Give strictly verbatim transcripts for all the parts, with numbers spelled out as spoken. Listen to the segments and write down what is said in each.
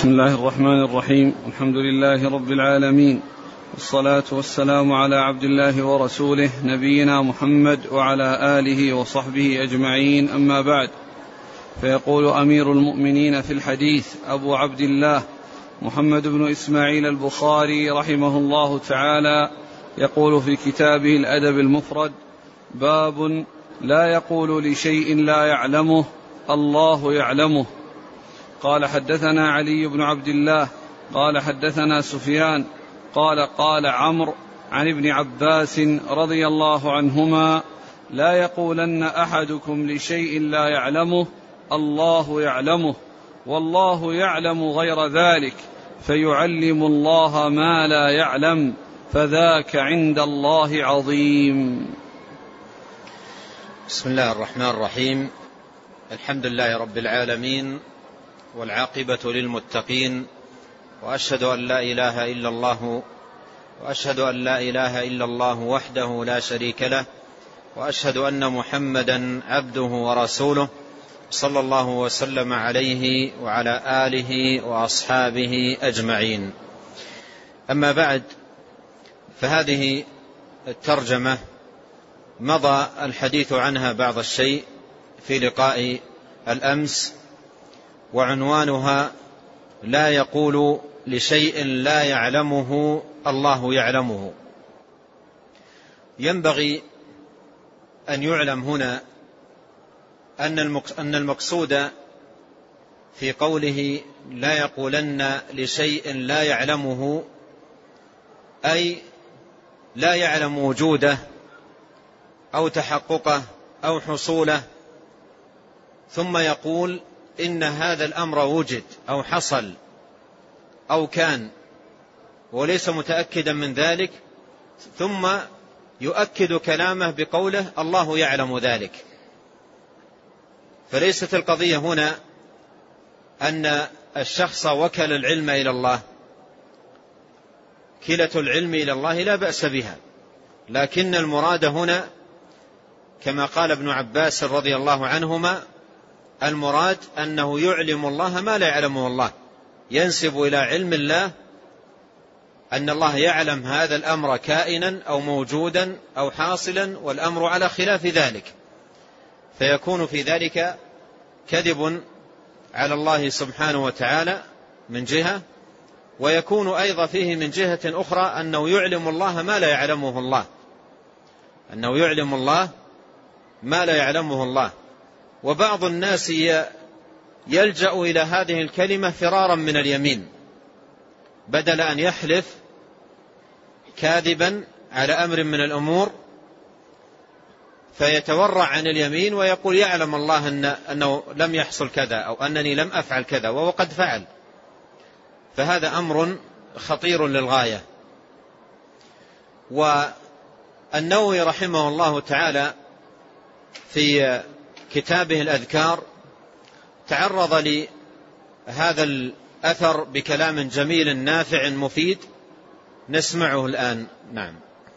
بسم الله الرحمن الرحيم. الحمد لله رب العالمين، والصلاة والسلام على عبد الله ورسوله نبينا محمد وعلى آله وصحبه أجمعين، أما بعد. فيقول أمير المؤمنين في الحديث أبو عبد الله محمد بن إسماعيل البخاري رحمه الله تعالى، يقول في كتابه الأدب المفرد: باب لا يقول لشيء لا يعلمه الله يعلمه. قال: حدثنا علي بن عبد الله قال حدثنا سفيان قال قال عمرو عن ابن عباس رضي الله عنهما: لا يقولن أحدكم لشيء لا يعلمه الله يعلمه، والله يعلم غير ذلك، فيعلم الله ما لا يعلم، فذاك عند الله عظيم. بسم الله الرحمن الرحيم. الحمد لله رب العالمين، والعاقبة للمتقين، وأشهد أن لا إله إلا الله وأشهد أن لا إله إلا الله وحده لا شريك له، وأشهد أن محمدا عبده ورسوله، صلى الله وسلم عليه وعلى آله وأصحابه أجمعين. أما بعد، فهذه الترجمة مضى الحديث عنها بعض الشيء في لقاء الأمس، وعنوانها: لا يقول لشيء لا يعلمه الله يعلمه. ينبغي أن يعلم هنا أن المقصود في قوله لا يقولن لشيء لا يعلمه أي لا يعلم وجوده أو تحققه أو حصوله، ثم يقول إن هذا الأمر وجد أو حصل أو كان وليس متأكدا من ذلك، ثم يؤكد كلامه بقوله الله يعلم ذلك. فليست القضية هنا أن الشخص وكل العلم إلى الله، كلة العلم إلى الله لا بأس بها، لكن المراد هنا كما قال ابن عباس رضي الله عنهما: المراد أنه يعلم الله ما لا يعلمه الله، ينسب إلى علم الله أن الله يعلم هذا الأمر كائنا أو موجودا أو حاصلا، والأمر على خلاف ذلك، فيكون في ذلك كذب على الله سبحانه وتعالى من جهة، ويكون أيضا فيه من جهة أخرى أنه يعلم الله ما لا يعلمه الله، أنه يعلم الله ما لا يعلمه الله. وبعض الناس يلجأ إلى هذه الكلمة فرارا من اليمين، بدل أن يحلف كاذبا على أمر من الأمور فيتورع عن اليمين ويقول يعلم الله أن أنه لم يحصل كذا أو أنني لم أفعل كذا وهو قد فعل، فهذا أمر خطير للغاية. والنووي رحمه الله تعالى في كتابه الأذكار تعرض لهذا الأثر بكلام جميل نافع مفيد، نسمعه الآن. نعم.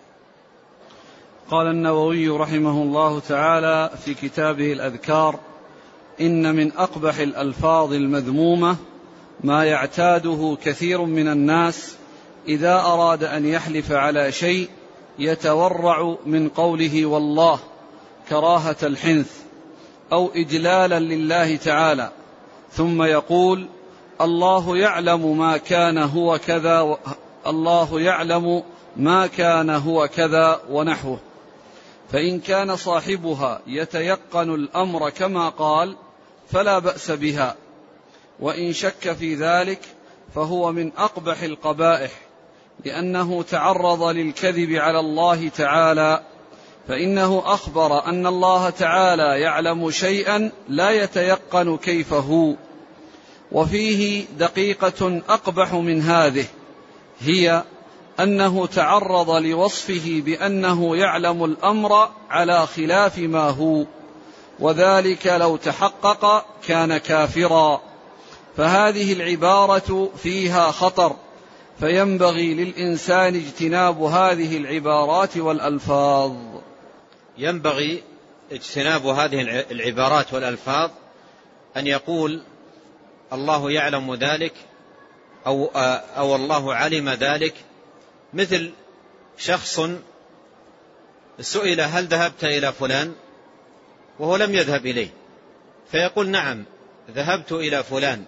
قال النووي رحمه الله تعالى في كتابه الأذكار: إن من أقبح الألفاظ المذمومة ما يعتاده كثير من الناس إذا أراد أن يحلف على شيء يتورع من قوله والله كراهة الحنث أو إجلالا لله تعالى، ثم يقول الله يعلم ما كان هو كذا و... الله يعلم ما كان هو كذا ونحوه. فإن كان صاحبها يتيقن الأمر كما قال فلا بأس بها، وإن شك في ذلك فهو من أقبح القبائح، لأنه تعرض للكذب على الله تعالى، فإنه أخبر أن الله تعالى يعلم شيئا لا يتيقن كيف هو. وفيه دقيقة أقبح من هذه، هي أنه تعرض لوصفه بأنه يعلم الأمر على خلاف ما هو، وذلك لو تحقق كان كافرا. فهذه العبارة فيها خطر، فينبغي للإنسان اجتناب هذه العبارات والألفاظ. ينبغي اجتناب هذه العبارات والألفاظ، أن يقول الله يعلم ذلك أو, أو الله علم ذلك، مثل شخص سئل هل ذهبت إلى فلان وهو لم يذهب إليه، فيقول نعم ذهبت إلى فلان،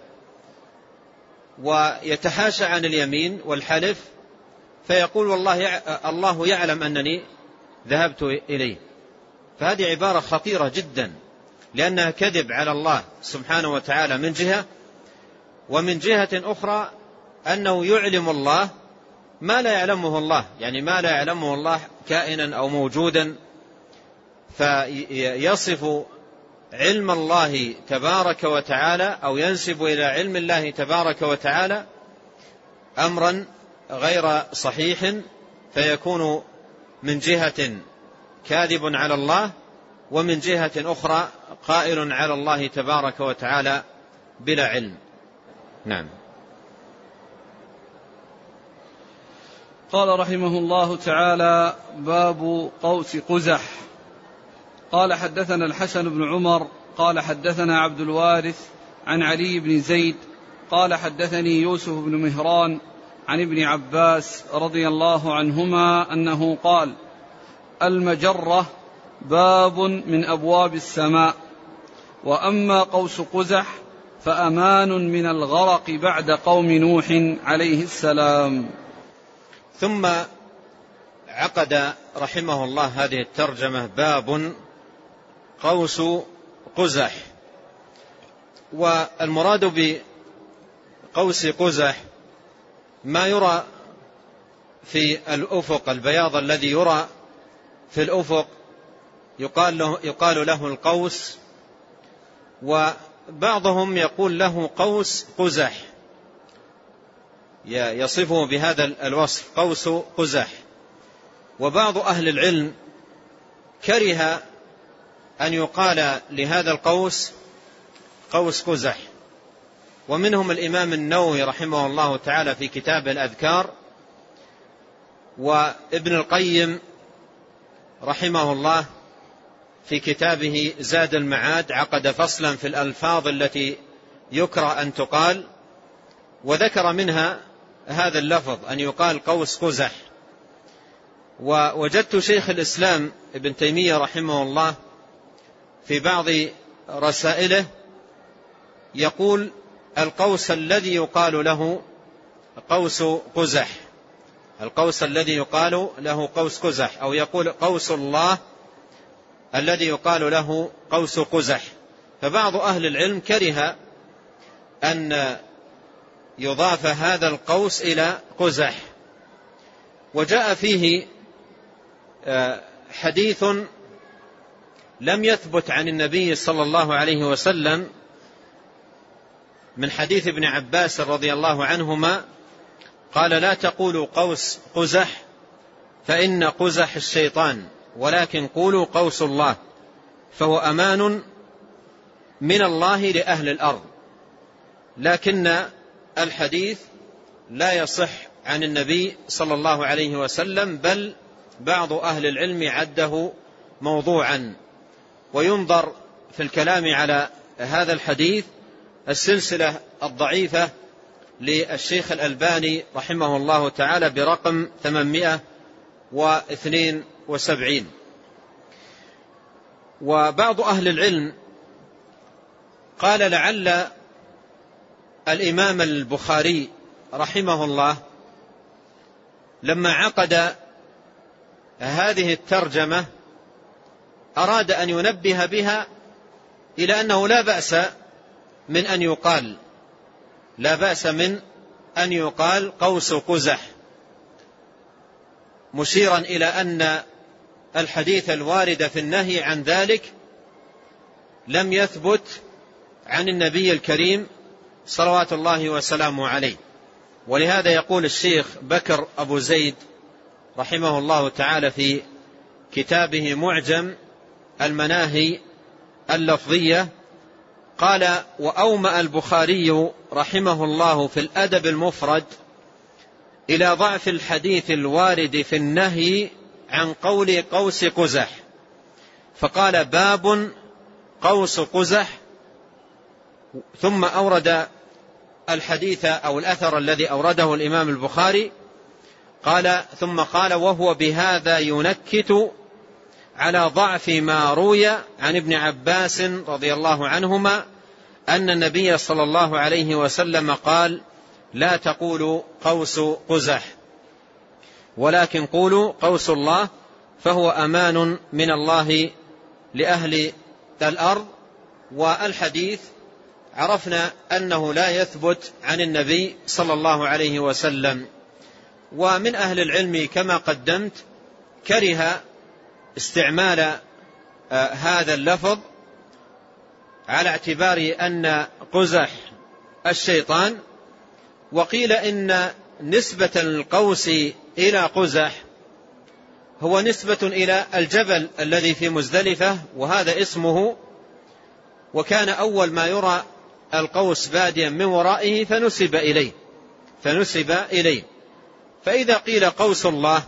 ويتحاشى عن اليمين والحلف، فيقول والله الله يعلم أنني ذهبت إليه. فهذه عبارة خطيرة جدا، لأنها كذب على الله سبحانه وتعالى من جهة، ومن جهة أخرى أنه يعلم الله ما لا يعلمه الله، يعني ما لا يعلمه الله كائنا أو موجودا، فيصف علم الله تبارك وتعالى أو ينسب إلى علم الله تبارك وتعالى أمرا غير صحيح، فيكون من جهة كاذب على الله، ومن جهة أخرى قائل على الله تبارك وتعالى بلا علم. نعم. قال رحمه الله تعالى: باب قوس قزح. قال حدثنا الحسن بن عمر قال حدثنا عبد الوارث عن علي بن زيد قال حدثني يوسف بن مهران عن ابن عباس رضي الله عنهما أنه قال: المجرة باب من أبواب السماء، وأما قوس قزح فأمان من الغرق بعد قوم نوح عليه السلام. ثم عقد رحمه الله هذه الترجمة: باب قوس قزح. والمراد بقوس قزح ما يرى في الأفق، البياض الذي يرى في الأفق يقال له, يقال له القوس، وبعضهم يقول له قوس قزح، يصفه بهذا الوصف قوس قزح. وبعض أهل العلم كره أن يقال لهذا القوس قوس قزح، ومنهم الإمام النووي رحمه الله تعالى في كتاب الأذكار، وابن القيم رحمه الله في كتابه زاد المعاد عقد فصلا في الألفاظ التي يكره أن تقال، وذكر منها هذا اللفظ أن يقال قوس قزح. ووجدت شيخ الإسلام ابن تيمية رحمه الله في بعض رسائله يقول: القوس الذي يقال له قوس قزح، القوس الذي يقال له قوس قزح، أو يقول قوس الله الذي يقال له قوس قزح. فبعض أهل العلم كره أن يضاف هذا القوس إلى قزح. وجاء فيه حديث لم يثبت عن النبي صلى الله عليه وسلم من حديث ابن عباس رضي الله عنهما قال: لا تقولوا قوس قزح فإن قزح الشيطان، ولكن قولوا قوس الله، فهو أمان من الله لأهل الأرض. لكن الحديث لا يصح عن النبي صلى الله عليه وسلم، بل بعض أهل العلم عده موضوعا. وينظر في الكلام على هذا الحديث السلسلة الضعيفة للشيخ الألباني رحمه الله تعالى برقم ثمانمائة واثنين وسبعين. وبعض أهل العلم قال: لعل الإمام البخاري رحمه الله لما عقد هذه الترجمة أراد أن ينبه بها إلى أنه لا بأس من أن يقال لا بأس من أن يقال قوس قزح، مشيرا إلى أن الحديث الوارد في النهي عن ذلك لم يثبت عن النبي الكريم صلوات الله وسلامه عليه. ولهذا يقول الشيخ بكر أبو زيد رحمه الله تعالى في كتابه معجم المناهي اللفظية قال: وأومأ البخاري رحمه الله في الأدب المفرد إلى ضعف الحديث الوارد في النهي عن قول قوس قزح، فقال: باب قوس قزح. ثم أورد الحديث أو الأثر الذي أورده الإمام البخاري قال ثم قال وهو بهذا ينكت على ضعف ما روي عن ابن عباس رضي الله عنهما أن النبي صلى الله عليه وسلم قال لا تقولوا قوس قزح ولكن قولوا قوس الله فهو أمان من الله لأهل الأرض. والحديث عرفنا أنه لا يثبت عن النبي صلى الله عليه وسلم. ومن أهل العلم كما قدمت كره استعمال آه هذا اللفظ على اعتبار أن قزح الشيطان، وقيل إن نسبة القوس إلى قزح هو نسبة إلى الجبل الذي في مزدلفة وهذا اسمه، وكان أول ما يرى القوس باديا من ورائه فنسب إليه فنسب إليه فإذا قيل قوس الله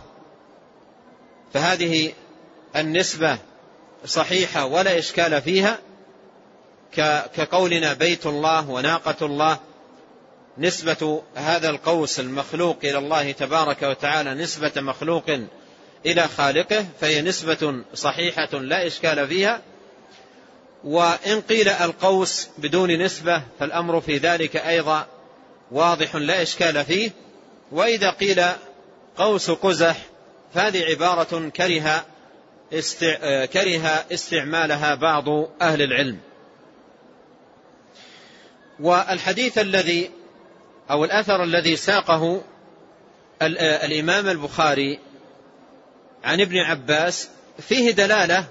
فهذه النسبة صحيحة ولا إشكال فيها، كقولنا بيت الله وناقة الله، نسبة هذا القوس المخلوق إلى الله تبارك وتعالى نسبة مخلوق إلى خالقه فهي نسبة صحيحة لا إشكال فيها. وإن قيل القوس بدون نسبة فالأمر في ذلك أيضا واضح لا إشكال فيه. وإذا قيل قوس قزح فهذه عبارة كره كره استعمالها بعض أهل العلم. والحديث الذي أو الأثر الذي ساقه الإمام البخاري عن ابن عباس فيه دلالة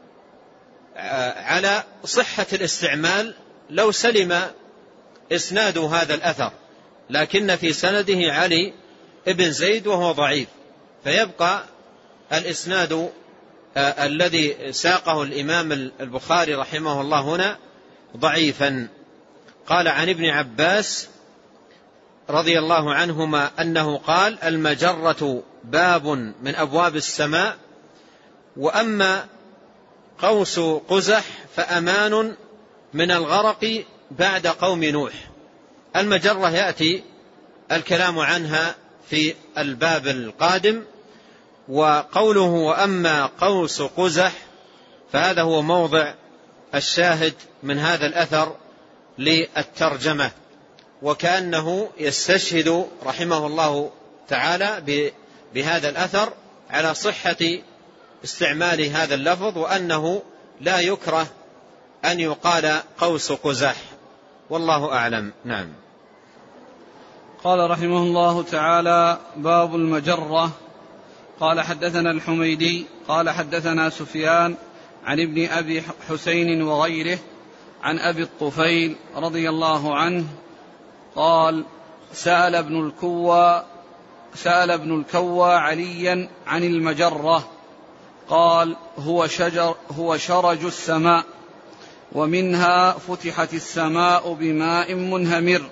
على صحة الاستعمال لو سلم إسناد هذا الأثر، لكن في سنده علي ابن زيد وهو ضعيف، فيبقى الإسناد الذي ساقه الإمام البخاري رحمه الله هنا ضعيفا. قال عن ابن عباس رضي الله عنهما أنه قال المجرة باب من أبواب السماء، وأما قوس قزح فأمان من الغرق بعد قوم نوح. المجرة يأتي الكلام عنها في الباب القادم، وقوله وأما قوس قزح فهذا هو موضع الشاهد من هذا الأثر للترجمة، وكأنه يستشهد رحمه الله تعالى بهذا الأثر على صحة استعمال هذا اللفظ، وأنه لا يكره أن يقال قوس قزح، والله أعلم. نعم. قال رحمه الله تعالى باب المجرة. قال حدثنا الحميدي قال حدثنا سفيان عن ابن أبي حسين وغيره عن أبي الطفيل رضي الله عنه قال سأل ابن الكوى سأل ابن الكوى عليا عن المجرة قال هو شجر هو شرج السماء ومنها فتحت السماء بماء منهمر.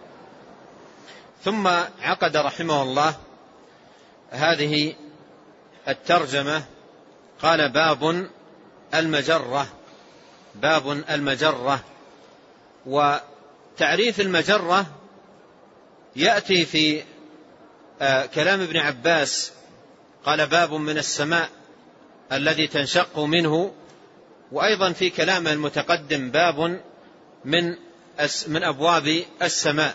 ثم عقد رحمه الله هذه الترجمة قال باب المجرة. باب المجرة، وتعريف المجرة يأتي في كلام ابن عباس قال باب من السماء الذي تنشق منه، وأيضا في كلام المتقدم باب من من أبواب السماء.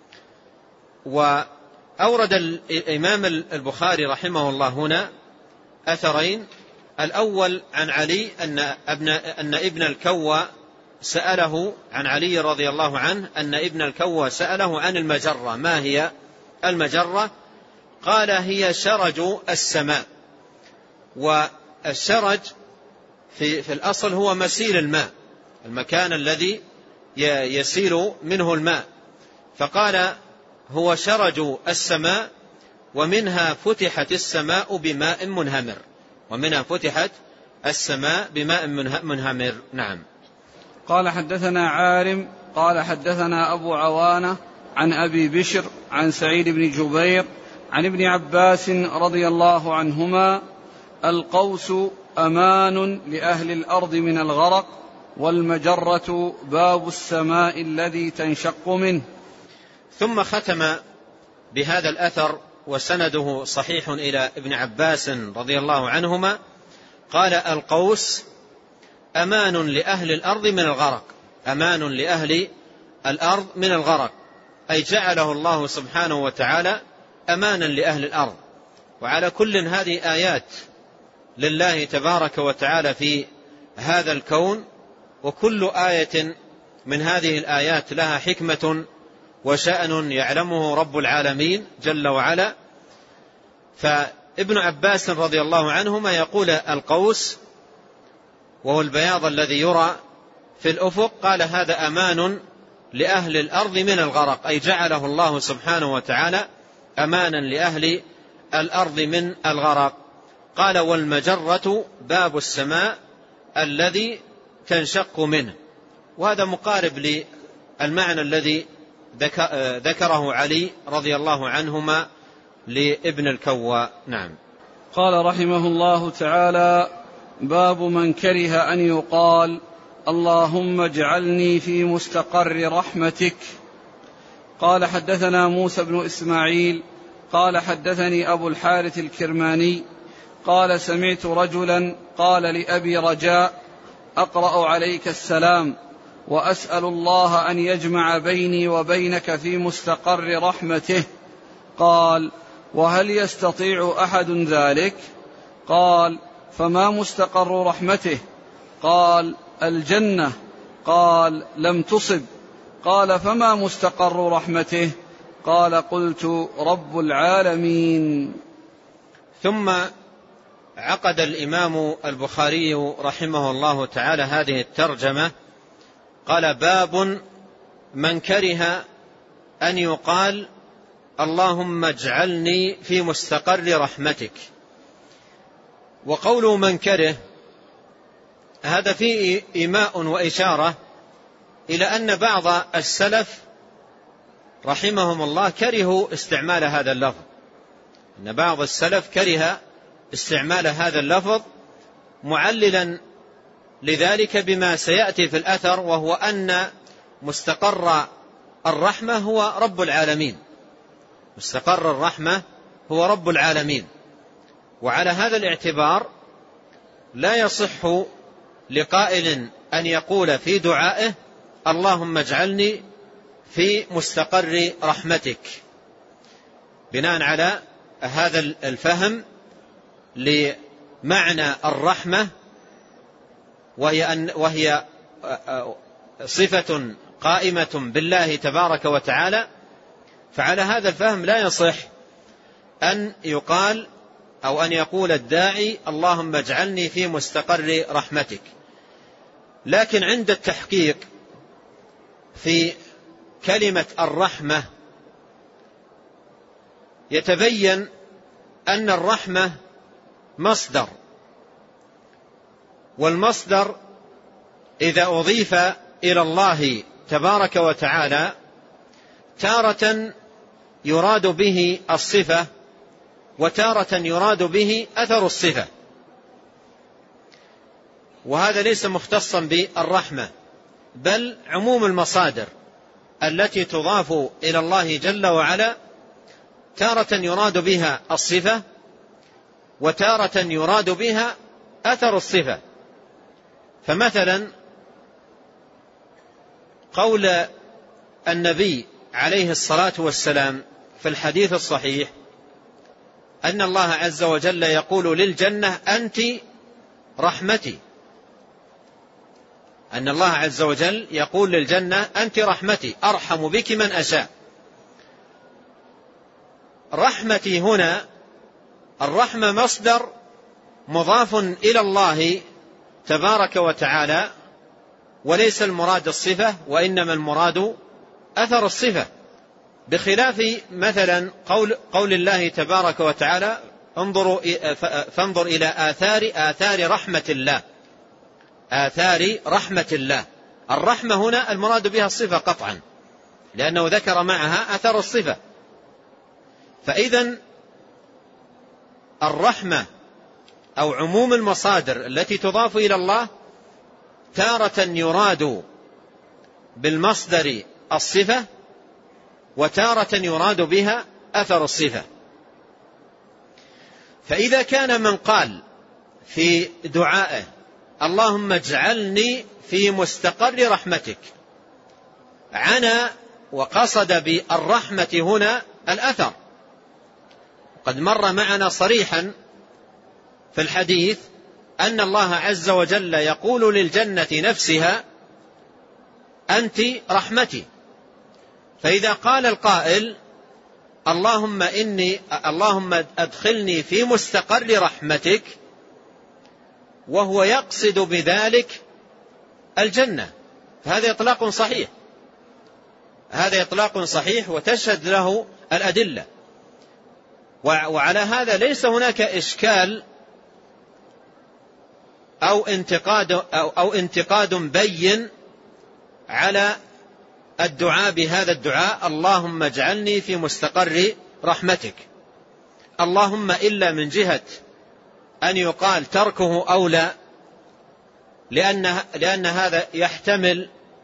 وأورد الإمام البخاري رحمه الله هنا أثرين. الأول عن علي أن ابن, أن ابن الكوى سأله عن علي رضي الله عنه أن ابن الكوى سأله عن المجرة. ما هي المجرة؟ قال هي شرج السماء. والشرج في, في الأصل هو مسيل الماء، المكان الذي يسيل منه الماء، فقال هو شرج السماء ومنها فتحت السماء بماء منهمر ومنها فتحت السماء بماء منهمر. نعم. قال حدثنا عارم قال حدثنا أبو عوانة عن أبي بشر عن سعيد بن جبير عن ابن عباس رضي الله عنهما القوس أمان لأهل الأرض من الغرق والمجرة باب السماء الذي تنشق منه. ثم ختم بهذا الأثر وسنده صحيح إلى ابن عباس رضي الله عنهما قال: القوس أمان لأهل الأرض من الغرق، أمان لأهل الأرض من الغرق، أي جعله الله سبحانه وتعالى أمانا لأهل الأرض. وعلى كل هذه آيات لله تبارك وتعالى في هذا الكون، وكل آية من هذه الآيات لها حكمة وشأن يعلمه رب العالمين جل وعلا. فابن عباس رضي الله عنهما يقول القوس وهو البياض الذي يرى في الأفق، قال: هذا أمان لأهل الأرض من الغرق، أي جعله الله سبحانه وتعالى أمانا لأهل الأرض من الغرق. قال: والمجرة باب السماء الذي تنشق منه. وهذا مقارب للمعنى الذي ذكره علي رضي الله عنهما لابن الكوى. نعم. قال رحمه الله تعالى: باب من كره أن يقال اللهم اجعلني في مستقر رحمتك. قال: حدثنا موسى بن إسماعيل قال: حدثني أبو الحارث الكرماني قال: سمعت رجلا قال لأبي رجاء: أقرأ عليك السلام وأسأل الله أن يجمع بيني وبينك في مستقر رحمته. قال: وهل يستطيع أحد ذلك؟ قال: فما مستقر رحمته؟ قال: الجنة. قال: لم تصب. قال: فما مستقر رحمته؟ قال: قلت: رب العالمين. ثم عقد الإمام البخاري رحمه الله تعالى هذه الترجمة، قال: باب من كره أن يقال اللهم اجعلني في مستقر رحمتك. وقوله من كره هذا فيه إيماء وإشارة إلى أن بعض السلف رحمهم الله كرهوا استعمال هذا اللفظ، أن بعض السلف كره استعمال هذا اللفظ، معللا لذلك بما سيأتي في الأثر، وهو أن مستقر الرحمة هو رب العالمين، مستقر الرحمة هو رب العالمين. وعلى هذا الاعتبار لا يصح لقائل أن يقول في دعائه اللهم اجعلني في مستقر رحمتك، بناء على هذا الفهم لمعنى الرحمة، وهي, أن وهي صفة قائمة بالله تبارك وتعالى. فعلى هذا الفهم لا يصح أن يقال أو أن يقول الداعي اللهم اجعلني في مستقر رحمتك. لكن عند التحقيق في كلمة الرحمة يتبين أن الرحمة مصدر، والمصدر إذا أضيف إلى الله تبارك وتعالى تارة يراد به الصفة، وتارة يراد به أثر الصفة، وهذا ليس مختصا بالرحمة، بل عموم المصادر التي تضاف إلى الله جل وعلا تارة يراد بها الصفة، وتارة يراد بها أثر الصفة. فمثلا قول النبي عليه الصلاة والسلام في الحديث الصحيح أن الله عز وجل يقول للجنة أنت رحمتي، أن الله عز وجل يقول للجنة أنت رحمتي أرحم بك من أشاء. رحمتي هنا الرحمة مصدر مضاف إلى الله تبارك وتعالى، وليس المراد الصفة، وإنما المراد أثر الصفة، بخلاف مثلا قول, قول الله تبارك وتعالى انظروا فانظر إلى آثار آثار رحمة الله، آثار رحمة الله. الرحمة هنا المراد بها الصفة قطعا، لأنه ذكر معها أثر الصفة. فإذن الرحمة أو عموم المصادر التي تضاف إلى الله تارة يراد بالمصدر الصفة، وتارة يراد بها أثر الصفة. فإذا كان من قال في دعائه اللهم اجعلني في مستقر رحمتك عنى وقصد بالرحمة هنا الأثر، قد مر معنا صريحا في الحديث أن الله عز وجل يقول للجنة نفسها أنت رحمتي. فإذا قال القائل اللهم إني اللهم أدخلني في مستقر رحمتك وهو يقصد بذلك الجنة، فهذا إطلاق صحيح، هذا إطلاق صحيح وتشهد له الأدلة. وعلى هذا ليس هناك إشكال أو انتقاد أو, أو انتقاد بين على الدعاء بهذا الدعاء اللهم اجعلني في مستقر رحمتك، اللهم إلا من جهة أن يقال تركه أولى، لأن, لأن هذا يحتمل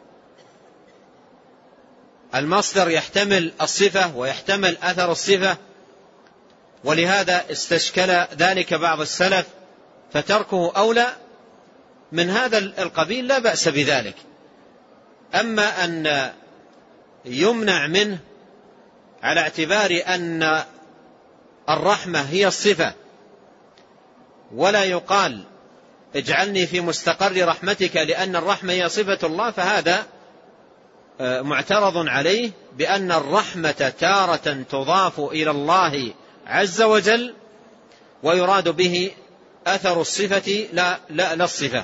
المصدر، يحتمل الصفة ويحتمل أثر الصفة، ولهذا استشكل ذلك بعض السلف فتركه أولى. من هذا القبيل لا بأس بذلك. أما أن يمنع منه على اعتبار أن الرحمة هي الصفة ولا يقال اجعلني في مستقر رحمتك لأن الرحمة هي صفة الله، فهذا معترض عليه بأن الرحمة تارة تضاف إلى الله عز وجل ويراد به أثر الصفة لا, لا, لا الصفة.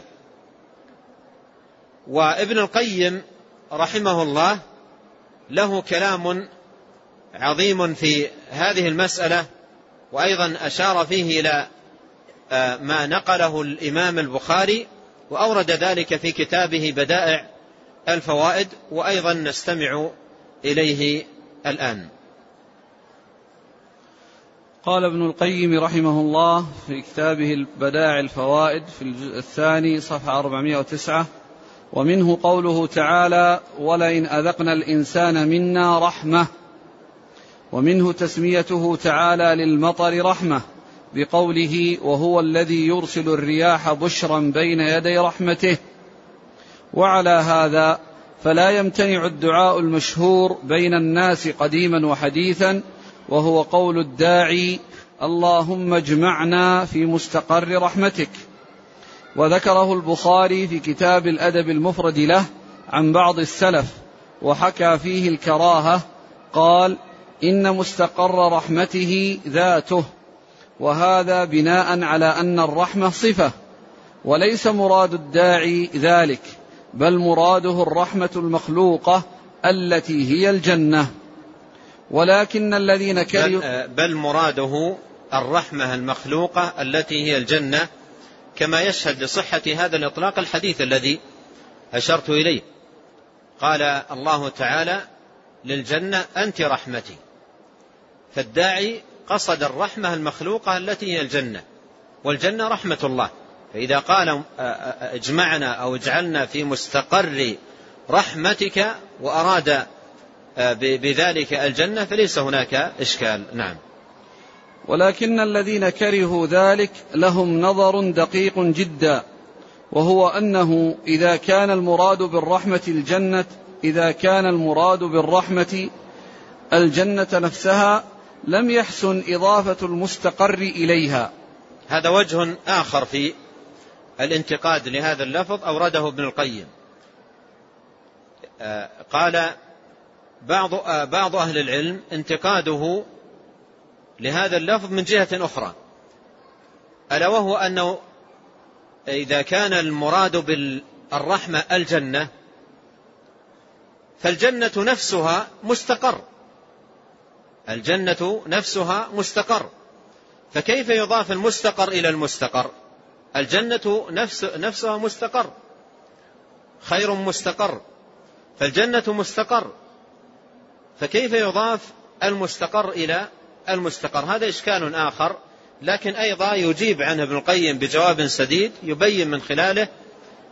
وابن القيم رحمه الله له كلام عظيم في هذه المسألة، وأيضا أشار فيه إلى ما نقله الإمام البخاري، وأورد ذلك في كتابه بدائع الفوائد، وأيضا نستمع إليه الآن. قال ابن القيم رحمه الله في كتابه بدائع الفوائد في الجزء الثاني صفحة أربعمائة وتسعة: ومنه قوله تعالى ولئن أذقنا الإنسان منا رحمة، ومنه تسميته تعالى للمطر رحمة بقوله وهو الذي يرسل الرياح بشرا بين يدي رحمته. وعلى هذا فلا يمتنع الدعاء المشهور بين الناس قديما وحديثا، وهو قول الداعي اللهم اجمعنا في مستقر رحمتك. وذكره البخاري في كتاب الأدب المفرد له عن بعض السلف وحكى فيه الكراهة، قال إن مستقر رحمته ذاته، وهذا بناء على أن الرحمة صفة، وليس مراد الداعي ذلك، بل مراده الرحمة المخلوقة التي هي الجنة. ولكن الذين كرهوا بل, بل مراده الرحمة المخلوقة التي هي الجنة، كما يشهد لصحة هذا الإطلاق الحديث الذي أشرت إليه. قال الله تعالى للجنة أنت رحمتي، فالداعي قصد الرحمة المخلوقة التي هي الجنة، والجنة رحمة الله. فإذا قال اجمعنا أو اجعلنا في مستقر رحمتك وأراد بذلك الجنة فليس هناك إشكال. نعم. ولكن الذين كرهوا ذلك لهم نظر دقيق جدا، وهو أنه إذا كان المراد بالرحمة الجنة إذا كان المراد بالرحمة الجنة نفسها لم يحسن إضافة المستقر إليها. هذا وجه آخر في الانتقاد لهذا اللفظ أورده ابن القيم. قال بعض بعض أهل العلم انتقاده لهذا اللفظ من جهة أخرى، ألا وهو أنه إذا كان المراد بالرحمة الجنة فالجنة نفسها مستقر، الجنة نفسها مستقر، فكيف يضاف المستقر إلى المستقر؟ الجنة نفس نفسها مستقر، خير مستقر، فالجنة مستقر، فكيف يضاف المستقر إلى المستقر؟ هذا إشكال آخر، لكن أيضا يجيب عنه ابن القيم بجواب سديد يبين من خلاله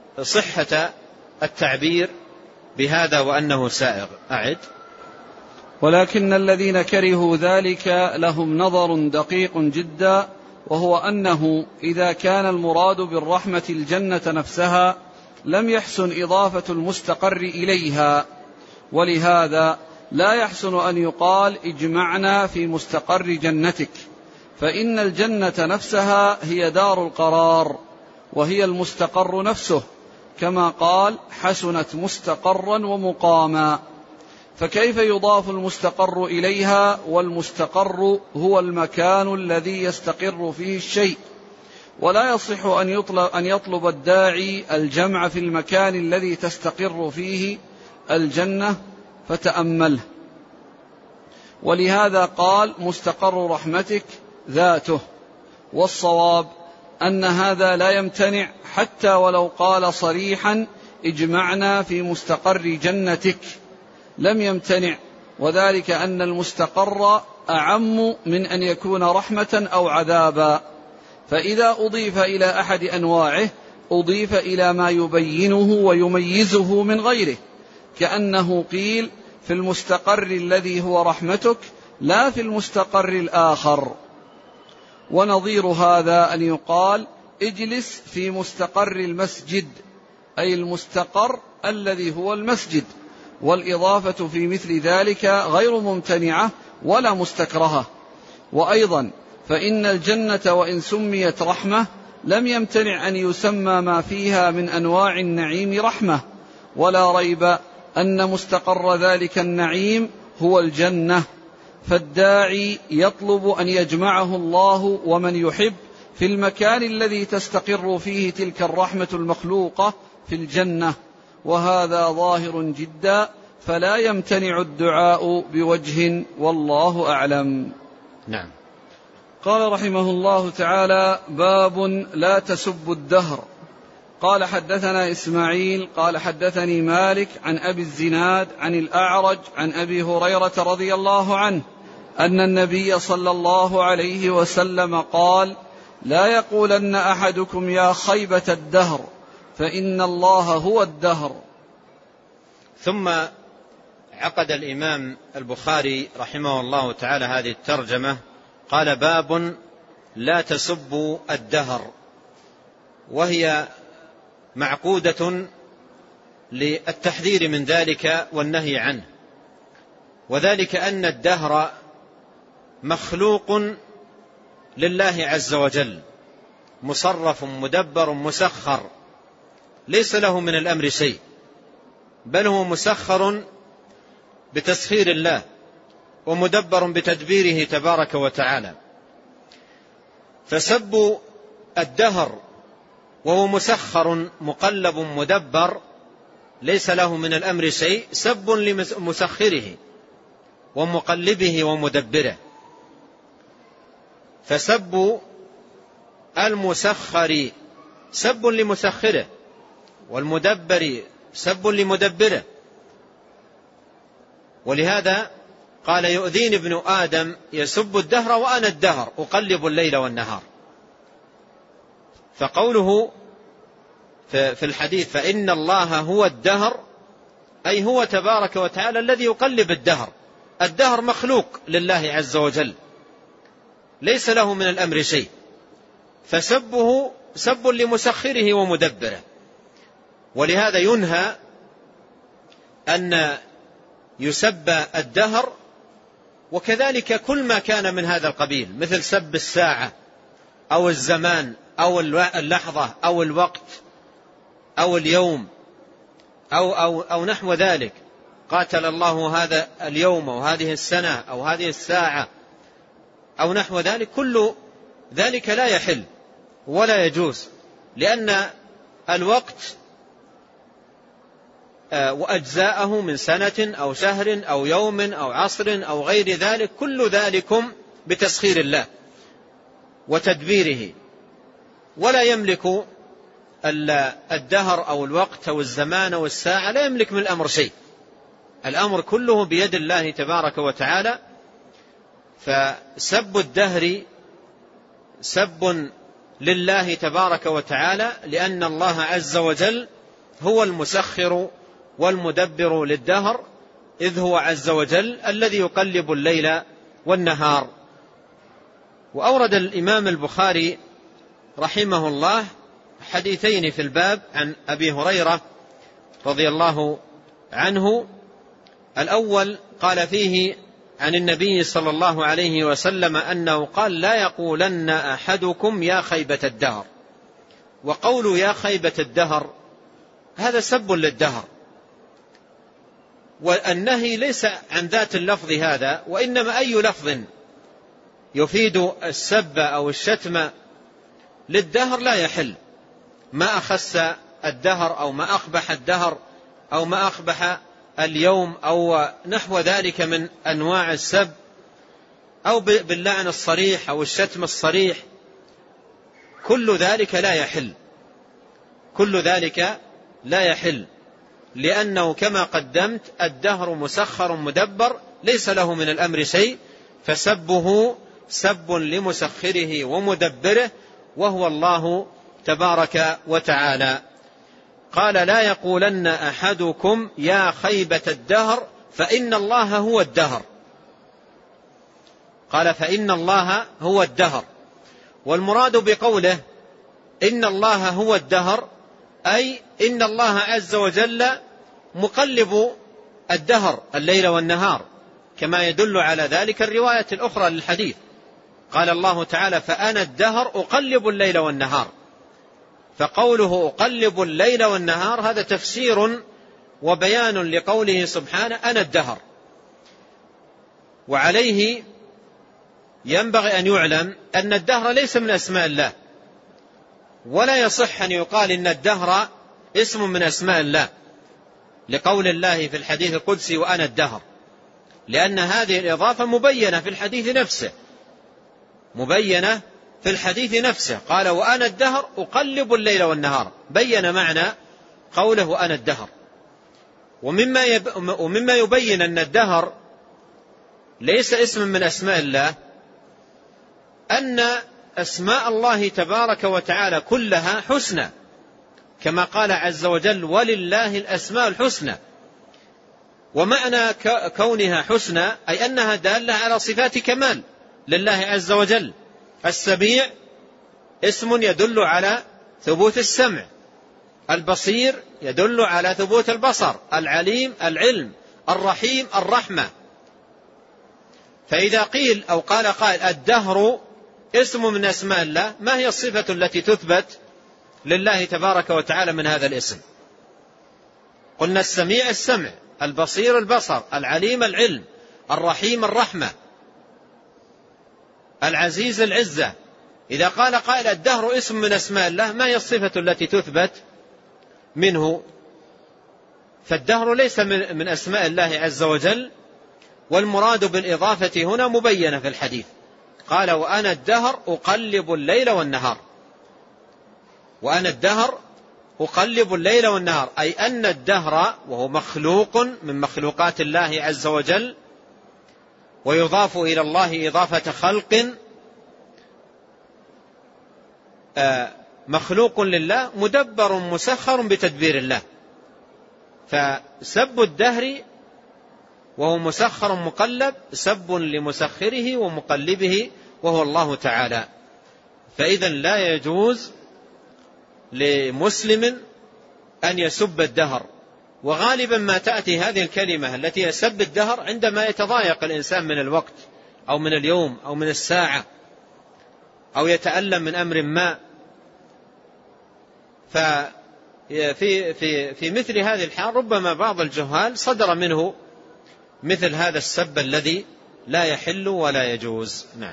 صحة التعبير بهذا وأنه سائغ. أعد. ولكن الذين كرهوا ذلك لهم نظر دقيق جدا، وهو أنه إذا كان المراد بالرحمة الجنة نفسها لم يحسن إضافة المستقر إليها، ولهذا لا يحسن أن يقال اجمعنا في مستقر جنتك، فإن الجنة نفسها هي دار القرار وهي المستقر نفسه، كما قال حسنت مستقرا ومقاما. فكيف يضاف المستقر إليها والمستقر هو المكان الذي يستقر فيه الشيء؟ ولا يصح أن يطلب, أن يطلب الداعي الجمع في المكان الذي تستقر فيه الجنة فتأمله. ولهذا قال مستقر رحمتك ذاته. والصواب أن هذا لا يمتنع حتى ولو قال صريحا اجمعنا في مستقر جنتك لم يمتنع، وذلك أن المستقر أعم من أن يكون رحمة أو عذابا، فإذا أضيف إلى أحد أنواعه أضيف إلى ما يبينه ويميزه من غيره، كأنه قيل في المستقر الذي هو رحمتك لا في المستقر الآخر. ونظير هذا أن يقال اجلس في مستقر المسجد، أي المستقر الذي هو المسجد، والإضافة في مثل ذلك غير ممتنعة ولا مستكرهة. وأيضا فإن الجنة وإن سميت رحمة لم يمتنع أن يسمى ما فيها من أنواع النعيم رحمة، ولا ريب أن مستقر ذلك النعيم هو الجنة، فالداعي يطلب أن يجمعه الله ومن يحب في المكان الذي تستقر فيه تلك الرحمة المخلوقة في الجنة، وهذا ظاهر جدا، فلا يمتنع الدعاء بوجه، والله أعلم. نعم. قال رحمه الله تعالى: باب لا تسبوا الدهر. قال حدثنا إسماعيل قال حدثني مالك عن أبي الزناد عن الأعرج عن أبي هريرة رضي الله عنه أن النبي صلى الله عليه وسلم قال: لا يقولن أحدكم يا خيبة الدهر، فإن الله هو الدهر. ثم عقد الإمام البخاري رحمه الله تعالى هذه الترجمة، قال: باب لا تسبوا الدهر، وهي معقودة للتحذير من ذلك والنهي عنه، وذلك أن الدهر مخلوق لله عز وجل، مصرف مدبر مسخر، ليس له من الأمر شيء، بل هو مسخر بتسخير الله ومدبر بتدبيره تبارك وتعالى. فسب الدهر وهو مسخر مقلب مدبر ليس له من الأمر شيء سب لمسخره ومقلبه ومدبره. فسب المسخر سب لمسخره، والمدبر سب لمدبره. ولهذا قال: يؤذيني ابن آدم يسب الدهر وأنا الدهر أقلب الليل والنهار. فقوله في الحديث فإن الله هو الدهر، أي هو تبارك وتعالى الذي يقلب الدهر. الدهر مخلوق لله عز وجل، ليس له من الأمر شيء، فسبه سب لمسخره ومدبره. ولهذا ينهى أن يسب الدهر، وكذلك كل ما كان من هذا القبيل، مثل سب الساعة أو الزمان أو اللحظة أو الوقت أو اليوم أو, أو, أو نحو ذلك. قاتل الله هذا اليوم أو هذه السنة أو هذه الساعة أو نحو ذلك، كل ذلك لا يحل ولا يجوز، لأن الوقت وأجزاءه من سنة أو شهر أو يوم أو عصر أو غير ذلك، كل ذلكم بتسخير الله وتدبيره، ولا يملك الدهر أو الوقت أو الزمان أو الساعة، لا يملك من الأمر شيء، الأمر كله بيد الله تبارك وتعالى. فسب الدهر سب لله تبارك وتعالى، لأن الله عز وجل هو المسخر والمدبر للدهر، إذ هو عز وجل الذي يقلب الليل والنهار. وأورد الإمام البخاري رحمه الله حديثين في الباب عن أبي هريرة رضي الله عنه. الأول قال فيه عن النبي صلى الله عليه وسلم أنه قال: لا يقولن أحدكم يا خيبة الدهر. وقول يا خيبة الدهر هذا سب للدهر، والنهي ليس عن ذات اللفظ هذا، وإنما أي لفظ يفيد السب أو الشتم للدهر لا يحل، ما أخس الدهر أو ما أقبح الدهر أو ما أقبح اليوم أو نحو ذلك من أنواع السب، أو باللعن الصريح أو الشتم الصريح، كل ذلك لا يحل، كل ذلك لا يحل، لأنه كما قدمت الدهر مسخر مدبر ليس له من الأمر شيء، فسبه سب لمسخره ومدبره وهو الله تبارك وتعالى. قال: لا يقولن أحدكم يا خيبة الدهر فإن الله هو الدهر. قال: فإن الله هو الدهر. والمراد بقوله إن الله هو الدهر أي إن الله عز وجل مقلب الدهر الليل والنهار، كما يدل على ذلك الرواية الأخرى للحديث. قال الله تعالى: فأنا الدهر أقلب الليل والنهار. فقوله أقلب الليل والنهار هذا تفسير وبيان لقوله سبحانه أنا الدهر. وعليه ينبغي أن يعلم أن الدهر ليس من أسماء الله، ولا يصح أن يقال إن الدهر اسم من أسماء الله، لقول الله في الحديث القدسي وأنا الدهر، لأن هذه الإضافة مبينة في الحديث نفسه، مبينة في الحديث نفسه. قال: وأنا الدهر أقلب الليل والنهار، بين معنى قوله وأنا الدهر. ومما, يب... ومما يبين أن الدهر ليس اسم من أسماء الله أن أسماء الله تبارك وتعالى كلها حسنى، كما قال عز وجل: ولله الأسماء الحسنى. ومعنى كونها حسنى أي أنها دالة على صفات كمال لله عز وجل. السميع اسم يدل على ثبوت السمع، البصير يدل على ثبوت البصر، العليم العلم، الرحيم الرحمة. فإذا قيل أو قال قائل الدهر اسم من أسماء الله، ما هي الصفة التي تثبت لله تبارك وتعالى من هذا الاسم؟ قلنا السميع السمع، البصير البصر، العليم العلم، الرحيم الرحمة، العزيز العزة. إذا قال قائل الدهر اسم من أسماء الله، ما هي الصفة التي تثبت منه؟ فالدهر ليس من أسماء الله عز وجل، والمراد بالإضافة هنا مبينة في الحديث. قال: وأنا الدهر أقلب الليل والنهار. وأنا الدهر أقلب الليل والنهار أي أن الدهر وهو مخلوق من مخلوقات الله عز وجل، ويضاف إلى الله إضافة خلق، مخلوق لله مدبر مسخر بتدبير الله. فسب الدهر وهو مسخر مقلب سب لمسخره ومقلبه وهو الله تعالى. فإذا لا يجوز لمسلم أن يسب الدهر. وغالبا ما تأتي هذه الكلمة التي يسب الدهر عندما يتضايق الإنسان من الوقت أو من اليوم أو من الساعة أو يتألم من أمر ما. ففي في في مثل هذه الحال ربما بعض الجهال صدر منه مثل هذا السب الذي لا يحل ولا يجوز. نعم.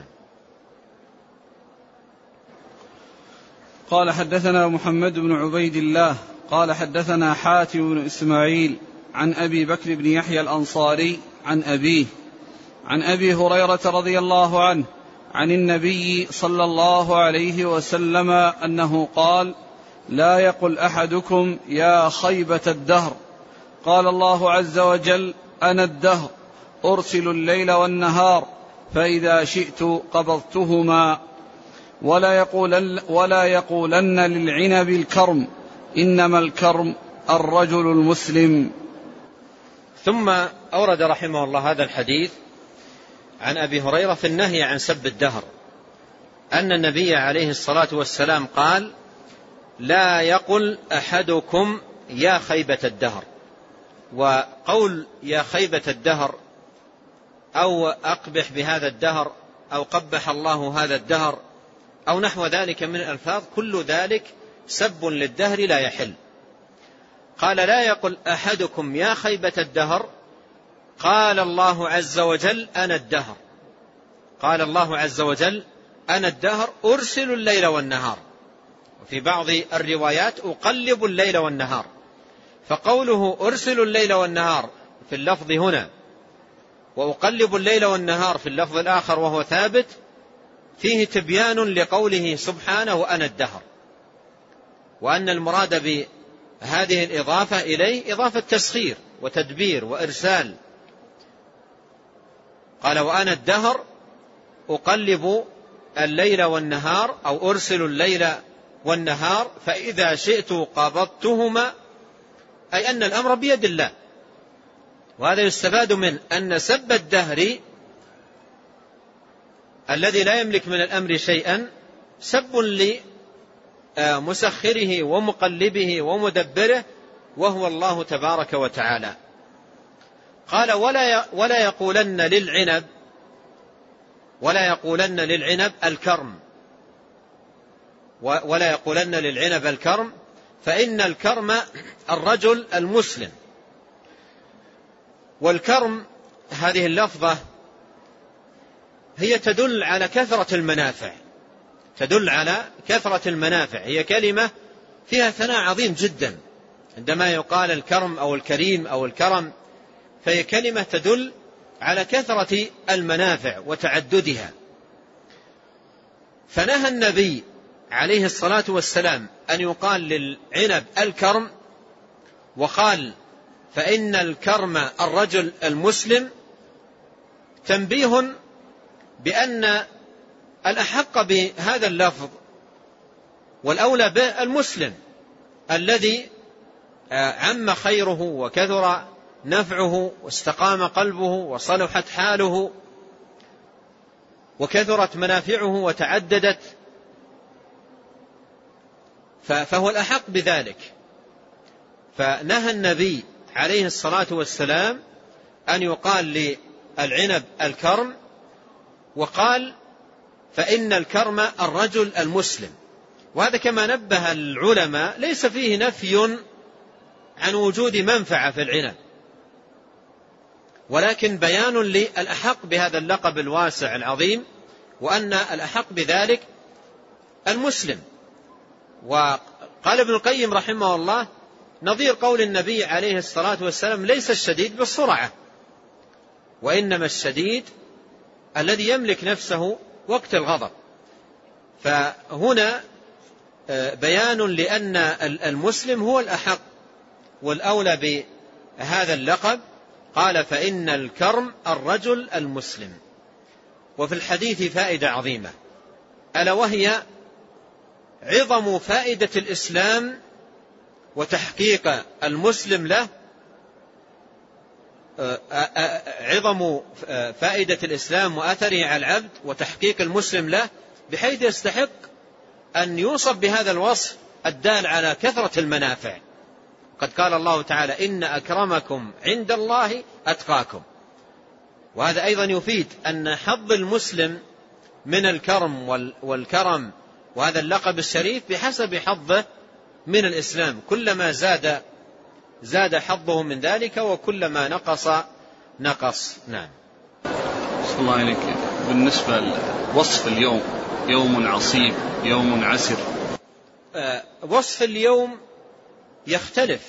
قال: حدثنا محمد بن عبيد الله قال حدثنا حاتم بن إسماعيل عن أبي بكر بن يحيى الأنصاري عن أبيه عن أبي هريرة رضي الله عنه عن النبي صلى الله عليه وسلم أنه قال: لا يقل أحدكم يا خيبة الدهر. قال الله عز وجل: أنا الدهر أرسل الليل والنهار فإذا شئت قبضتهما. ولا يقولن, ولا يقولن للعنب الكرم، إنما الكرم الرجل المسلم. ثم أورد رحمه الله هذا الحديث عن أبي هريرة في النهي عن سب الدهر، أن النبي عليه الصلاة والسلام قال: لا يقل أحدكم يا خيبة الدهر. وقول يا خيبة الدهر أو أقبح بهذا الدهر أو قبح الله هذا الدهر أو نحو ذلك من الألفاظ، كل ذلك سب للدهر لا يحل. قال: لا يقل أحدكم يا خيبة الدهر، قال الله عز وجل أنا الدهر. قال الله عز وجل أنا الدهر أرسل الليل والنهار، وفي بعض الروايات أقلب الليل والنهار. فقوله أرسل الليل والنهار في اللفظ هنا وأقلب الليل والنهار في اللفظ الآخر وهو ثابت، فيه تبيان لقوله سبحانه أنا الدهر، وأن المراد بهذه الإضافة إليه إضافة تسخير وتدبير وإرسال. قال: وأنا الدهر أقلب الليل والنهار أو أرسل الليل والنهار فإذا شئت قبضتهما، أي أن الأمر بيد الله. وهذا يستفاد من أن سب الدهر الذي لا يملك من الأمر شيئا سب لمسخره ومقلبه ومدبره، وهو الله تبارك وتعالى. قال: ولا يقولن للعنب ولا يقولن للعنب الكرم ولا يقولن للعنب الكرم فإن الكرم الرجل المسلم. والكرم هذه اللفظة هي تدل على كثرة المنافع تدل على كثرة المنافع هي كلمة فيها ثناء عظيم جدا. عندما يقال الكرم أو الكريم أو الكرم فهي كلمة تدل على كثرة المنافع وتعددها. فنهى النبي عليه الصلاة والسلام أن يقال للعنب الكرم، وقال فإن الكرم الرجل المسلم، تنبيه بأن الأحق بهذا اللفظ والأولى به المسلم الذي عم خيره وكثر نفعه واستقام قلبه وصلحت حاله وكثرت منافعه وتعددت، فهو الأحق بذلك. فنهى النبي عليه الصلاة والسلام أن يقال للعنب الكرم، وقال فإن الكرم الرجل المسلم. وهذا كما نبه العلماء ليس فيه نفي عن وجود منفعة في العنب، ولكن بيان للأحق بهذا اللقب الواسع العظيم، وأن الأحق بذلك المسلم. وقال ابن القيم رحمه الله نظير قول النبي عليه الصلاة والسلام ليس الشديد بالسرعة، وإنما الشديد الذي يملك نفسه وقت الغضب. فهنا بيان لأن المسلم هو الأحق والأولى بهذا اللقب. قال فإن الكرم الرجل المسلم. وفي الحديث فائدة عظيمة، ألا وهي عظم فائدة الإسلام وتحقيق المسلم له، عظم فائدة الإسلام وأثره على العبد وتحقيق المسلم له، بحيث يستحق أن يوصف بهذا الوصف الدال على كثرة المنافع. قد قال الله تعالى إن أكرمكم عند الله أتقاكم. وهذا أيضا يفيد أن حظ المسلم من الكرم والكرم وهذا اللقب الشريف بحسب حظه من الإسلام، كلما زاد زاد حظه من ذلك وكلما نقص نقص. نعم. صلى الله عليك. بالنسبة لوصف اليوم، يوم عصيب، يوم عسر، آه وصف اليوم يختلف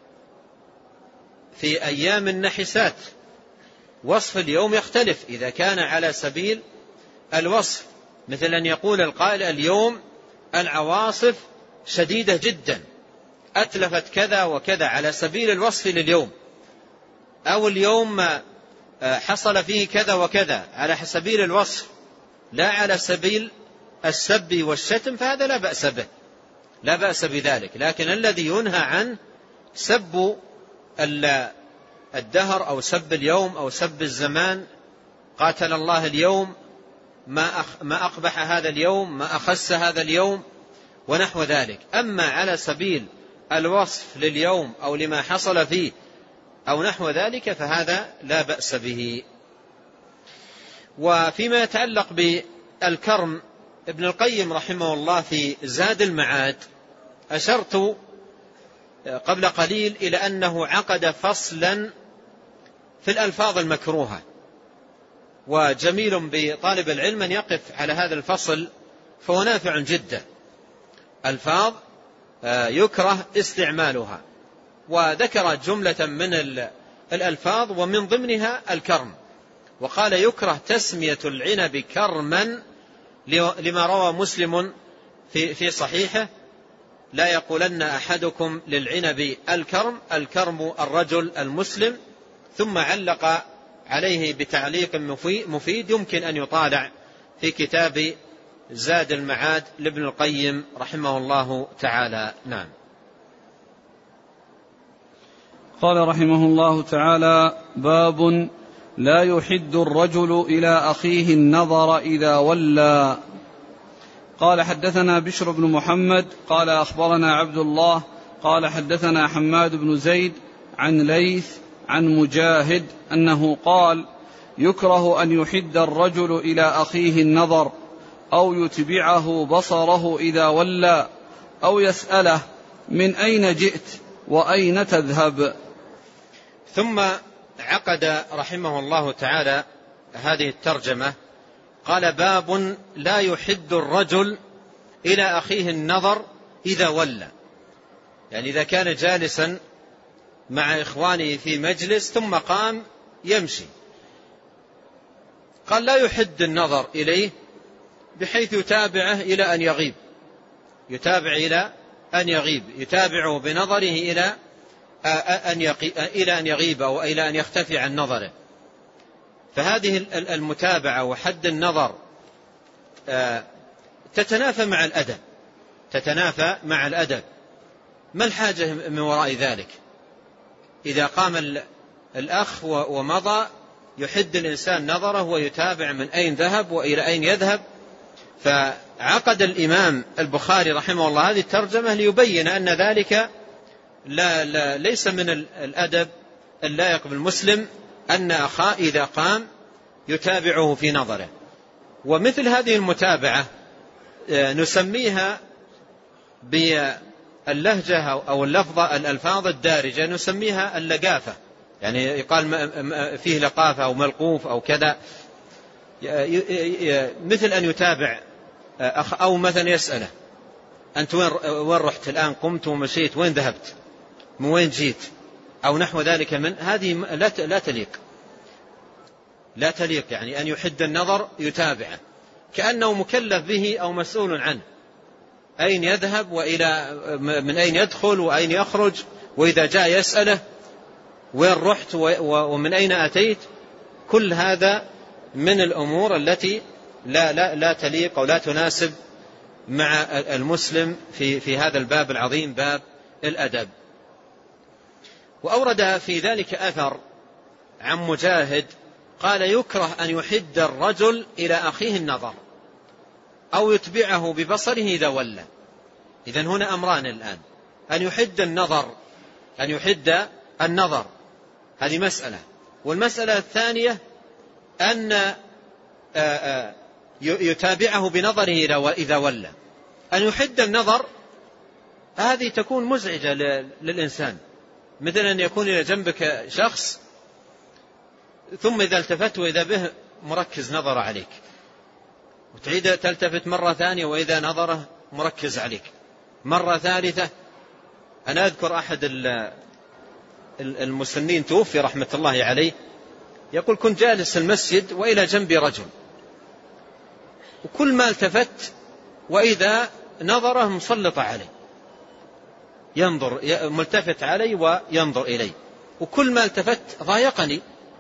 في أيام النحسات. وصف اليوم يختلف إذا كان على سبيل الوصف، مثل أن يقول القائل اليوم العواصف شديدة جدا أتلفت كذا وكذا على سبيل الوصف لليوم، أو اليوم حصل فيه كذا وكذا على سبيل الوصف لا على سبيل السب والشتم، فهذا لا بأس به، لا بأس بذلك. لكن الذي ينهى عنه سب الدهر أو سب اليوم أو سب الزمان، قاتل الله اليوم، ما ما أقبح هذا اليوم، ما أخس هذا اليوم ونحو ذلك. أما على سبيل الوصف لليوم أو لما حصل فيه أو نحو ذلك فهذا لا بأس به. وفيما يتعلق بالكرم، ابن القيم رحمه الله في زاد المعاد أشرت قبل قليل إلى أنه عقد فصلا في الألفاظ المكروهة، وجميل بطالب العلم أن يقف على هذا الفصل فهو نافع جدا. ألفاظ يكره استعمالها، وذكر جملة من الألفاظ ومن ضمنها الكرم، وقال يكره تسمية العنب كرما لما روى مسلم في في صحيحه: لا يقولن أحدكم للعنب الكرم، الكرم الرجل المسلم. ثم علق عليه بتعليق مفيد يمكن أن يطالع في كتاب زاد المعاد لابن القيم رحمه الله تعالى. نعم. قال رحمه الله تعالى: باب لا يحد الرجل إلى أخيه النظر إذا ولى. قال: حدثنا بشر بن محمد قال أخبرنا عبد الله قال حدثنا حماد بن زيد عن ليث عن مجاهد أنه قال: يكره أن يحد الرجل إلى أخيه النظر أو يتبعه بصره إذا ولى أو يسأله: من أين جئت وأين تذهب؟ ثم عقد رحمه الله تعالى هذه الترجمة، قال: باب لا يحد الرجل إلى أخيه النظر إذا ولى، يعني إذا كان جالسا مع إخوانه في مجلس ثم قام يمشي، قال لا يحد النظر إليه بحيث يتابعه إلى أن يغيب، يتابع إلى أن يغيب، يتابعه بنظره إلى أن إلى أن يغيب أو إلى أن يختفي عن نظره. فهذه المتابعة وحد النظر تتنافى مع الأدب، تتنافى مع الأدب. ما الحاجة من وراء ذلك؟ إذا قام الأخ ومضى يحد الإنسان نظره ويتابع من أين ذهب وإلى أين يذهب. فعقد الإمام البخاري رحمه الله هذه الترجمة ليبين أن ذلك لا لا ليس من الأدب اللائق بالمسلم أن أخاه إذا قام يتابعه في نظره. ومثل هذه المتابعة نسميها باللهجة أو اللفظة الألفاظ الدارجة نسميها اللقافة، يعني يقال فيه لقافة أو ملقوف أو كذا، مثل أن يتابع أخ أو مثلا يسأله: أنت وين وين رحت الآن؟ قمت ومشيت، وين ذهبت؟ من وين جيت؟ أو نحو ذلك. من هذه لا لا تليق، لا تليق يعني أن يحد النظر يتابعه كأنه مكلف به أو مسؤول عنه، أين يذهب وإلى من أين يدخل وأين يخرج، وإذا جاء يسأله وين رحت ومن أين أتيت. كل هذا من الأمور التي لا لا لا تليق أو لا تناسب مع المسلم في في هذا الباب العظيم، باب الأدب. وأورد في ذلك أثر عن مجاهد قال: يكره أن يحد الرجل إلى أخيه النظر أو يتبعه ببصره إذا ولى. إذن هنا أمران الآن: أن يحد النظر، أن يحد النظر، هذه مسألة. والمسألة الثانية أن يتابعه بنظره إذا ولى. أن يحد النظر هذه تكون مزعجة للإنسان، مثل أن يكون إلى جنبك شخص ثم إذا التفت وإذا به مركز نظر عليك، وتعيد تلتفت مرة ثانية وإذا نظره مركز عليك مرة ثالثة. أنا أذكر أحد المسنين توفي رحمة الله عليه، يقول: كنت جالس في المسجد وإلى جنبي رجل، وكل ما التفت وإذا نظره مسلط علي، ينظر ملتفت علي وينظر إلي، وكل ما التفت ضايقني.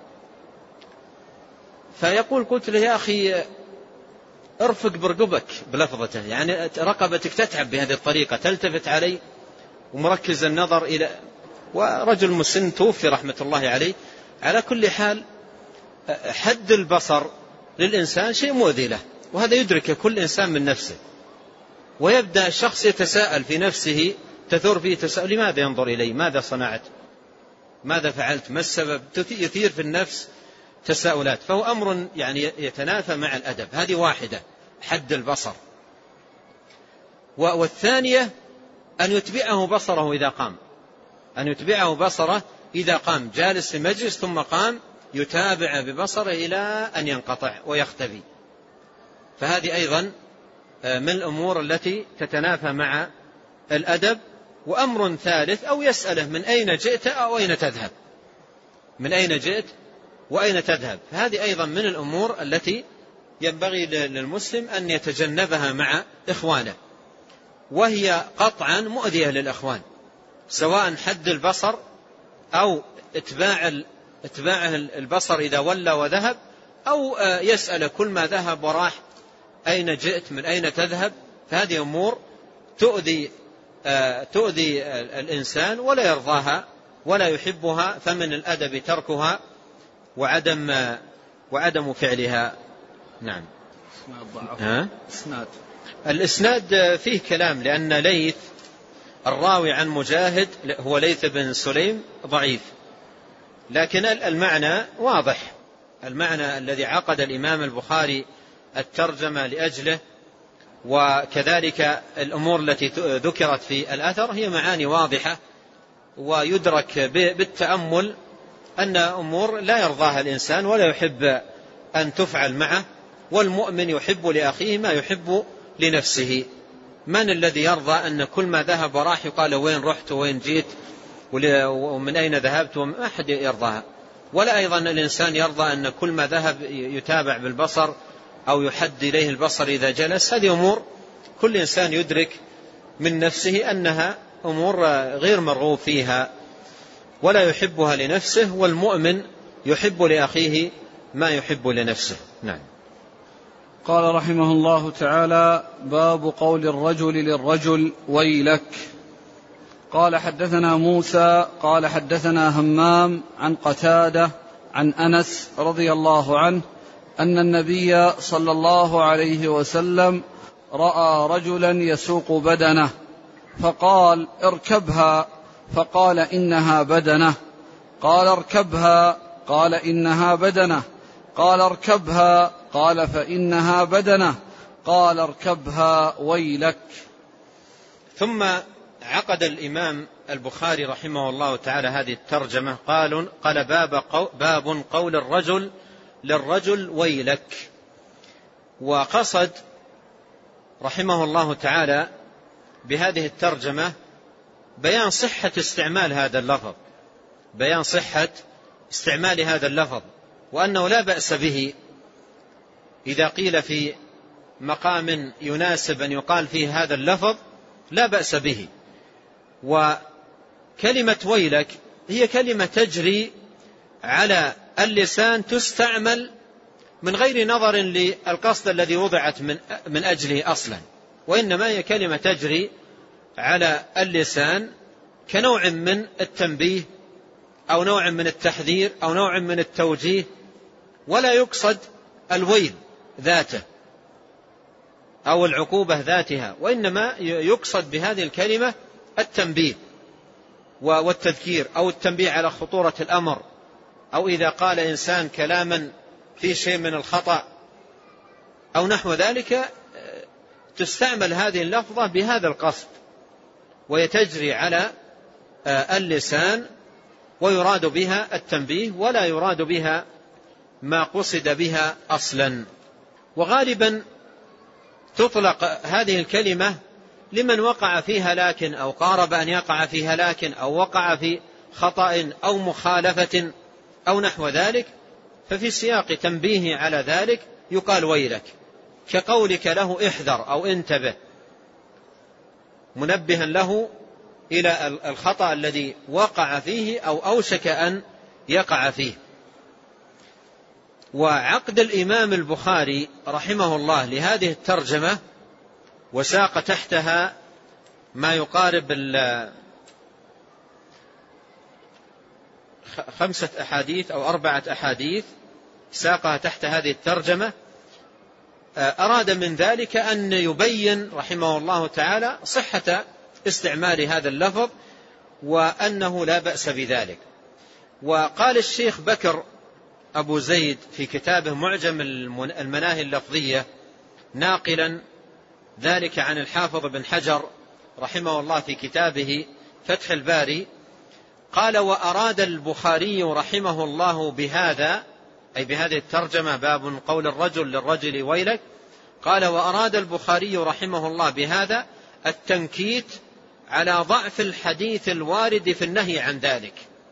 فيقول: قلت له: يا أخي ارفق برقبك بلفظته، يعني رقبتك تتعب بهذه الطريقة، تلتفت علي ومركز النظر إلى ورجل مسن توفي رحمة الله عليه. على كل حال حد البصر للإنسان شيء مؤذي له، وهذا يدرك كل إنسان من نفسه، ويبدأ الشخص يتساءل في نفسه، تثور فيه تساؤل: لماذا ينظر إلي؟ ماذا صنعت؟ ماذا فعلت؟ ما السبب؟ يثير في النفس تساؤلات. فهو أمر يعني يتنافى مع الأدب. هذه واحدة، حد البصر. والثانية أن يتبعه بصره إذا قام، أن يتبعه بصره إذا قام، جالس في مجلس ثم قام، يتابع ببصره إلى أن ينقطع ويختفي. فهذه أيضا من الأمور التي تتنافى مع الأدب. وأمر ثالث: أو يسأله: من أين جئت أو أين تذهب؟ من أين جئت وأين تذهب؟ هذه أيضا من الأمور التي ينبغي للمسلم أن يتجنبها مع إخوانه، وهي قطعا مؤذية للإخوان، سواء حد البصر أو اتباع اتباعه البصر إذا ولى وذهب، أو يسأل كل ما ذهب وراح: أين جئت؟ من أين تذهب؟ فهذه أمور تؤذي تؤذي الإنسان ولا يرضاها ولا يحبها، فمن الأدب تركها وعدم وعدم فعلها. نعم. إسناد. الإسناد فيه كلام، لأن ليث الراوي عن مجاهد هو ليث بن سليم ضعيف، لكن المعنى واضح. المعنى الذي عقد الإمام البخاري الترجمة لأجله، وكذلك الأمور التي ذكرت في الأثر، هي معاني واضحة، ويدرك بالتأمل أن أمور لا يرضاها الإنسان ولا يحب أن تفعل معه. والمؤمن يحب لأخيه ما يحب لنفسه. من الذي يرضى أن كل ما ذهب وراح يقال وين رحت وين جيت ومن أين ذهبت؟ ما أحد يرضاها. ولا أيضا الإنسان يرضى أن كل ما ذهب يتابع بالبصر أو يحد إليه البصر إذا جلس. هذه أمور كل إنسان يدرك من نفسه أنها أمور غير مرغوب فيها ولا يحبها لنفسه، والمؤمن يحب لأخيه ما يحب لنفسه. نعم. قال رحمه الله تعالى: باب قول الرجل للرجل ويلك. قال: حدثنا موسى قال حدثنا همام عن قتادة عن أنس رضي الله عنه أن النبي صلى الله عليه وسلم رأى رجلا يسوق بدنه فقال: اركبها، فقال: إنها بدنه. قال: اركبها، قال: إنها بدنه. قال: اركبها، قال: فإنها بدنه. قال: اركبها ويلك. ثم عقد الإمام البخاري رحمه الله تعالى هذه الترجمة، قال قال باب, قو باب قول الرجل للرجل ويلك. وقصد رحمه الله تعالى بهذه الترجمة بيان صحة استعمال هذا اللفظ، بيان صحة استعمال هذا اللفظ، وأنه لا بأس به إذا قيل في مقام يناسب أن يقال فيه هذا اللفظ لا بأس به. وكلمة ويلك هي كلمة تجري على اللسان، تستعمل من غير نظر للقصد الذي وضعت من من أجله أصلا، وإنما هي كلمة تجري على اللسان كنوع من التنبيه أو نوع من التحذير أو نوع من التوجيه، ولا يقصد الويل ذاته أو العقوبة ذاتها، وإنما يقصد بهذه الكلمة التنبيه والتذكير أو التنبيه على خطورة الأمر، أو إذا قال إنسان كلاما في شيء من الخطأ أو نحو ذلك تستعمل هذه اللفظة بهذا القصد، ويتجري على اللسان ويراد بها التنبيه ولا يراد بها ما قصد بها أصلا. وغالبا تطلق هذه الكلمة لمن وقع في هلاك أو قارب أن يقع في هلاك أو وقع في خطأ أو مخالفة أو نحو ذلك، ففي سياق تنبيه على ذلك يقال ويلك، كقولك له احذر أو انتبه، منبها له إلى الخطأ الذي وقع فيه أو أوشك أن يقع فيه. وعقد الإمام البخاري رحمه الله لهذه الترجمة وساق تحتها ما يقارب خمسة أحاديث أو أربعة أحاديث ساقها تحت هذه الترجمة. أراد من ذلك أن يبين رحمه الله تعالى صحة استعمال هذا اللفظ وأنه لا بأس بذلك. وقال الشيخ بكر أبو زيد في كتابه معجم المناهي اللفظية ناقلا ذلك عن الحافظ بن حجر رحمه الله في كتابه فتح الباري، قال: وأراد البخاري رحمه الله بهذا، أي بهذه الترجمة، باب قول الرجل للرجل ويلك، قال: وأراد البخاري رحمه الله بهذا التنكيت على ضعف الحديث الوارد في النهي عن ذلك،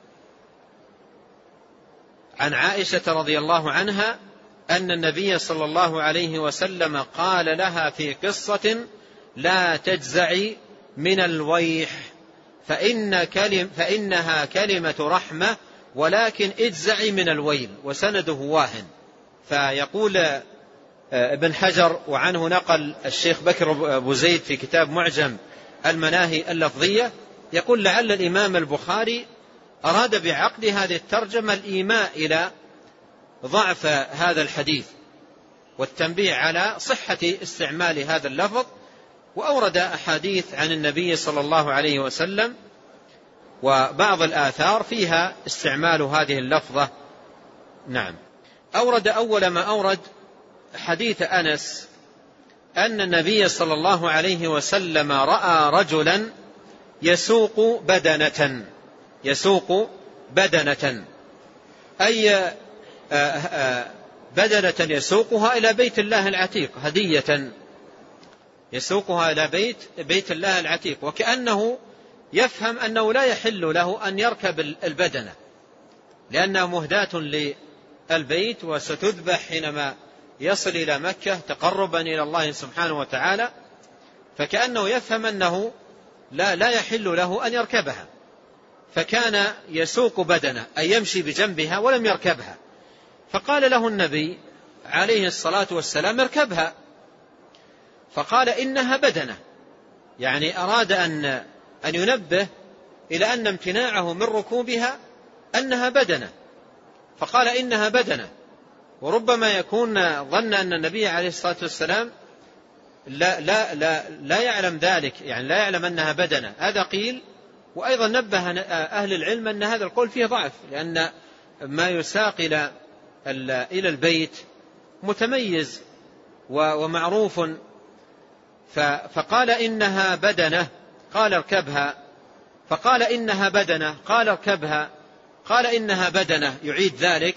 عن عائشة رضي الله عنها أن النبي صلى الله عليه وسلم قال لها في قصة: لا تجزعي من الويح فإن كلم فإنها كلمة رحمة ولكن اجزعي من الويل، وسنده واهن. فيقول ابن حجر، وعنه نقل الشيخ بكر أبو زيد في كتاب معجم المناهي اللفظية، يقول: لعل الإمام البخاري أراد بعقد هذه الترجمة الإيماء إلى ضعف هذا الحديث والتنبيه على صحة استعمال هذا اللفظ، وأورد أحاديث عن النبي صلى الله عليه وسلم وبعض الآثار فيها استعمال هذه اللفظة. نعم. أورد أول ما أورد حديث أنس أن النبي صلى الله عليه وسلم رأى رجلا يسوق بدنة يسوق بدنة أي بدنة يسوقها إلى بيت الله العتيق هدية، يسوقها إلى بيت بيت الله العتيق، وكأنه يفهم أنه لا يحل له أن يركب البدنة لأنها مهداة للبيت وستذبح حينما يصل إلى مكة تقربا إلى الله سبحانه وتعالى، فكأنه يفهم أنه لا, لا يحل له أن يركبها، فكان يسوق بدنة أي يمشي بجنبها ولم يركبها، فقال له النبي عليه الصلاة والسلام: اركبها. فقال: إنها بدنة، يعني أراد أن, أن ينبه إلى أن امتناعه من ركوبها أنها بدنة، فقال: إنها بدنة. وربما يكون ظن أن النبي عليه الصلاة والسلام لا, لا, لا, لا يعلم ذلك، يعني لا يعلم أنها بدنة، هذا قيل. وأيضا نبه أهل العلم أن هذا القول فيه ضعف، لأن ما يساق إلى إلى البيت متميز ومعروف. فقال: إنها بدنة، قال: اركبها. فقال: إنها بدنة، قال: اركبها. قال: إنها بدنة، يعيد ذلك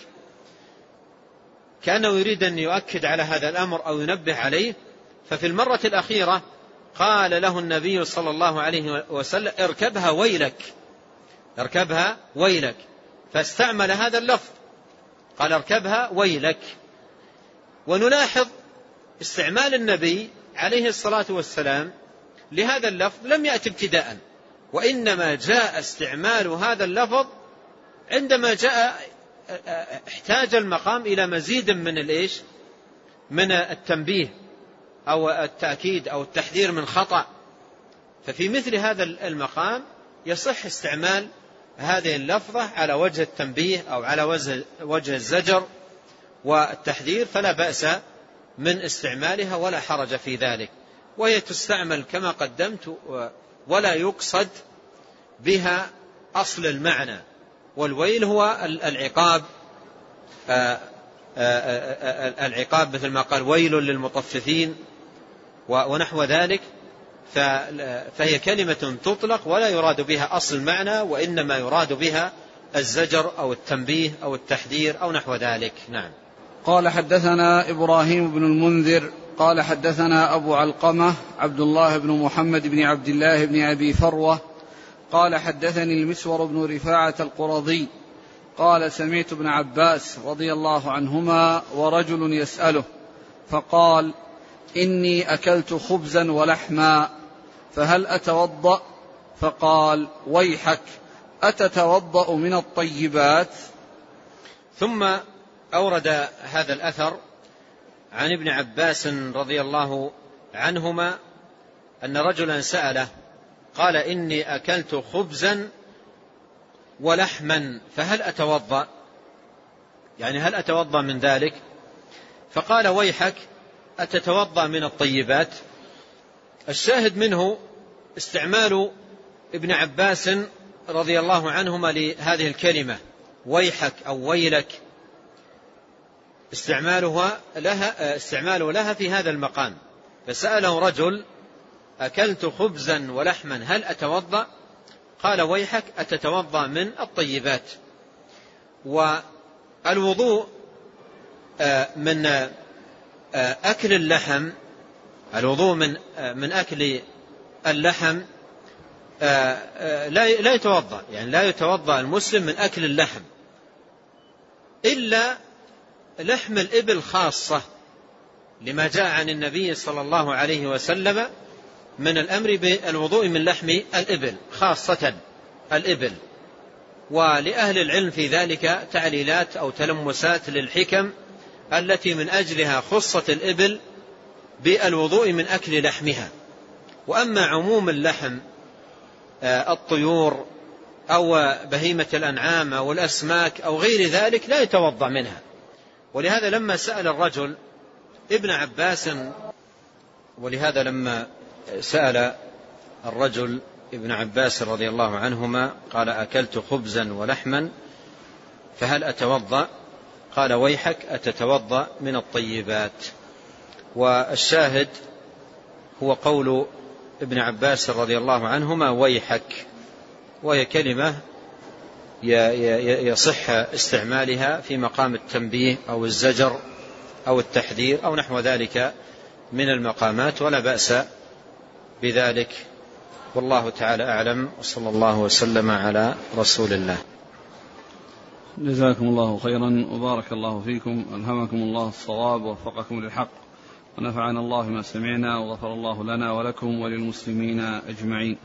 كأنه يريد أن يؤكد على هذا الأمر أو ينبه عليه. ففي المرة الأخيرة قال له النبي صلى الله عليه وسلم: اركبها ويلك، اركبها ويلك، فاستعمل هذا اللفظ، قال: اركبها ويلك. ونلاحظ استعمال النبي عليه الصلاة والسلام لهذا اللفظ لم يأتي ابتداء، وإنما جاء استعمال هذا اللفظ عندما جاء احتاج المقام إلى مزيد من الإيش من التنبيه أو التأكيد أو التحذير من خطأ. ففي مثل هذا المقام يصح استعمال هذه اللفظة على وجه التنبيه أو على وجه الزجر والتحذير، فلا بأس من استعمالها ولا حرج في ذلك، وهي تستعمل كما قدمت ولا يقصد بها أصل المعنى. والويل هو العقاب، العقاب مثل ما قال: ويل للمطففين ونحو ذلك. فهي كلمة تطلق ولا يراد بها أصل المعنى، وإنما يراد بها الزجر أو التنبيه أو التحذير أو نحو ذلك. نعم. قال: حدثنا إبراهيم بن المنذر قال: حدثنا أبو علقمة عبد الله بن محمد بن عبد الله بن أبي فروة قال: حدثني المسور بن رفاعة القرظي قال: سمعت ابن عباس رضي الله عنهما ورجل يسأله فقال: إني أكلت خبزا ولحما فهل أتوضأ؟ فقال: ويحك، أتتوضأ من الطيبات؟ ثم أورد هذا الأثر عن ابن عباس رضي الله عنهما أن رجلا سأله قال: إني أكلت خبزا ولحما فهل أتوضأ؟ يعني هل أتوضأ من ذلك؟ فقال ويحك أتتوضأ من الطيبات؟ الشاهد منه استعمال ابن عباس رضي الله عنهما لهذه الكلمة ويحك أو ويلك، استعمالها لها, استعماله لها في هذا المقام. فسأله رجل أكلت خبزا ولحما هل أتوضأ؟ قال ويحك أتتوضأ من الطيبات. والوضوء من أكل اللحم، الوضوء من من أكل اللحم لا يتوضأ، يعني لا يتوضأ المسلم من أكل اللحم إلا لحم الإبل خاصة، لما جاء عن النبي صلى الله عليه وسلم من الأمر بالوضوء من لحم الإبل خاصة الإبل. ولأهل العلم في ذلك تعليلات أو تلمسات للحكم التي من أجلها خصت الإبل بالوضوء من أكل لحمها. وأما عموم اللحم الطيور أو بهيمة الأنعام أو الأسماك أو غير ذلك لا يتوضأ منها. ولهذا لما سأل الرجل ابن عباس ولهذا لما سأل الرجل ابن عباس رضي الله عنهما قال أكلت خبزا ولحما فهل أتوضأ؟ قال ويحك أتتوضأ من الطيبات. والشاهد هو قول ابن عباس رضي الله عنهما ويحك، وهي كلمة يصح استعمالها في مقام التنبيه أو الزجر أو التحذير أو نحو ذلك من المقامات، ولا بأس بذلك. والله تعالى أعلم، وصلى الله وسلم على رسول الله. جزاكم الله خيرا وبارك الله فيكم، ألهمكم الله الصواب ووفقكم للحق، ونفعنا الله ما سمعنا، وغفر الله لنا ولكم وللمسلمين أجمعين.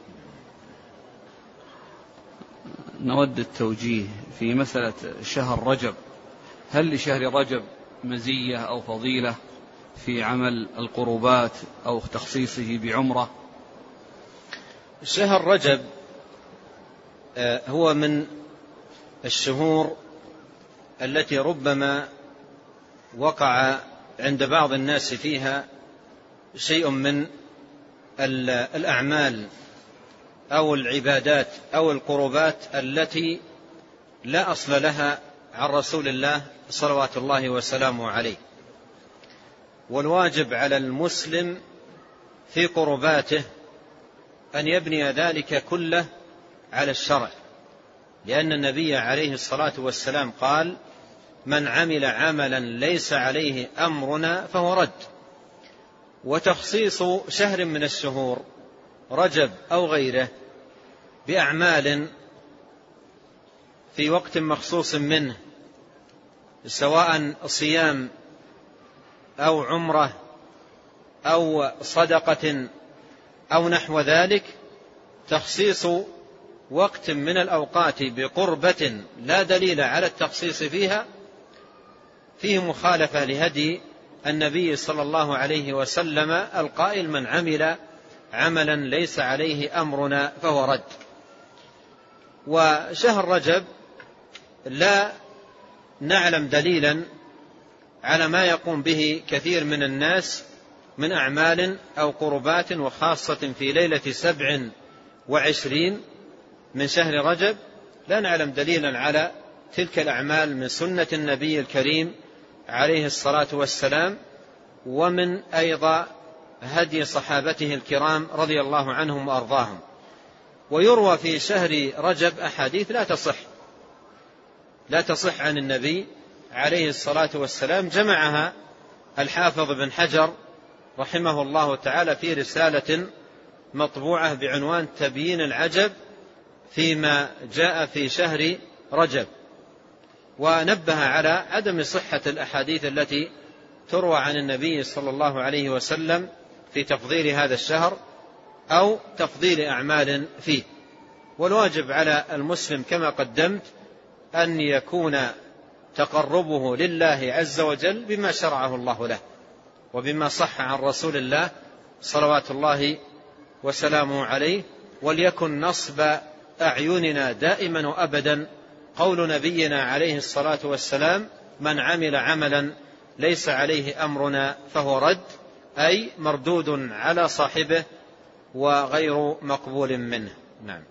نود التوجيه في مسألة شهر رجب، هل لشهر رجب مزية أو فضيلة في عمل القربات أو تخصيصه بعمرة؟ شهر رجب هو من الشهور التي ربما وقع عند بعض الناس فيها شيء من الأعمال أو العبادات أو القربات التي لا أصل لها عن رسول الله صلوات الله وسلامه عليه. والواجب على المسلم في قرباته أن يبني ذلك كله على الشرع، لأن النبي عليه الصلاة والسلام قال من عمل عملا ليس عليه أمرنا فهو رد. وتخصيص شهر من الشهور رجب أو غيره بأعمال في وقت مخصوص منه، سواء صيام أو عمرة أو صدقة أو نحو ذلك، تخصيص وقت من الأوقات بقربة لا دليل على التخصيص فيها فيه مخالفة لهدي النبي صلى الله عليه وسلم القائل من عمل عملا ليس عليه أمرنا فهو رد. وشهر رجب لا نعلم دليلا على ما يقوم به كثير من الناس من أعمال أو قربات، وخاصة في ليلة سبع وعشرين من شهر رجب لا نعلم دليلا على تلك الأعمال من سنة النبي الكريم عليه الصلاة والسلام، ومن أيضا هدي صحابته الكرام رضي الله عنهم وأرضاهم. ويروى في شهر رجب أحاديث لا تصح لا تصح عن النبي عليه الصلاة والسلام، جمعها الحافظ بن حجر رحمه الله تعالى في رسالة مطبوعة بعنوان تبيين العجب فيما جاء في شهر رجب، ونبه على عدم صحة الأحاديث التي تروى عن النبي صلى الله عليه وسلم في تفضيل هذا الشهر أو تفضيل أعمال فيه. والواجب على المسلم كما قدمت أن يكون تقربه لله عز وجل بما شرعه الله له وبما صح عن رسول الله صلوات الله وسلامه عليه، وليكن نصب أعيننا دائما وأبدا قول نبينا عليه الصلاة والسلام: من عمل عملا ليس عليه أمرنا فهو رد، أي مردود على صاحبه وغير مقبول منه. نعم.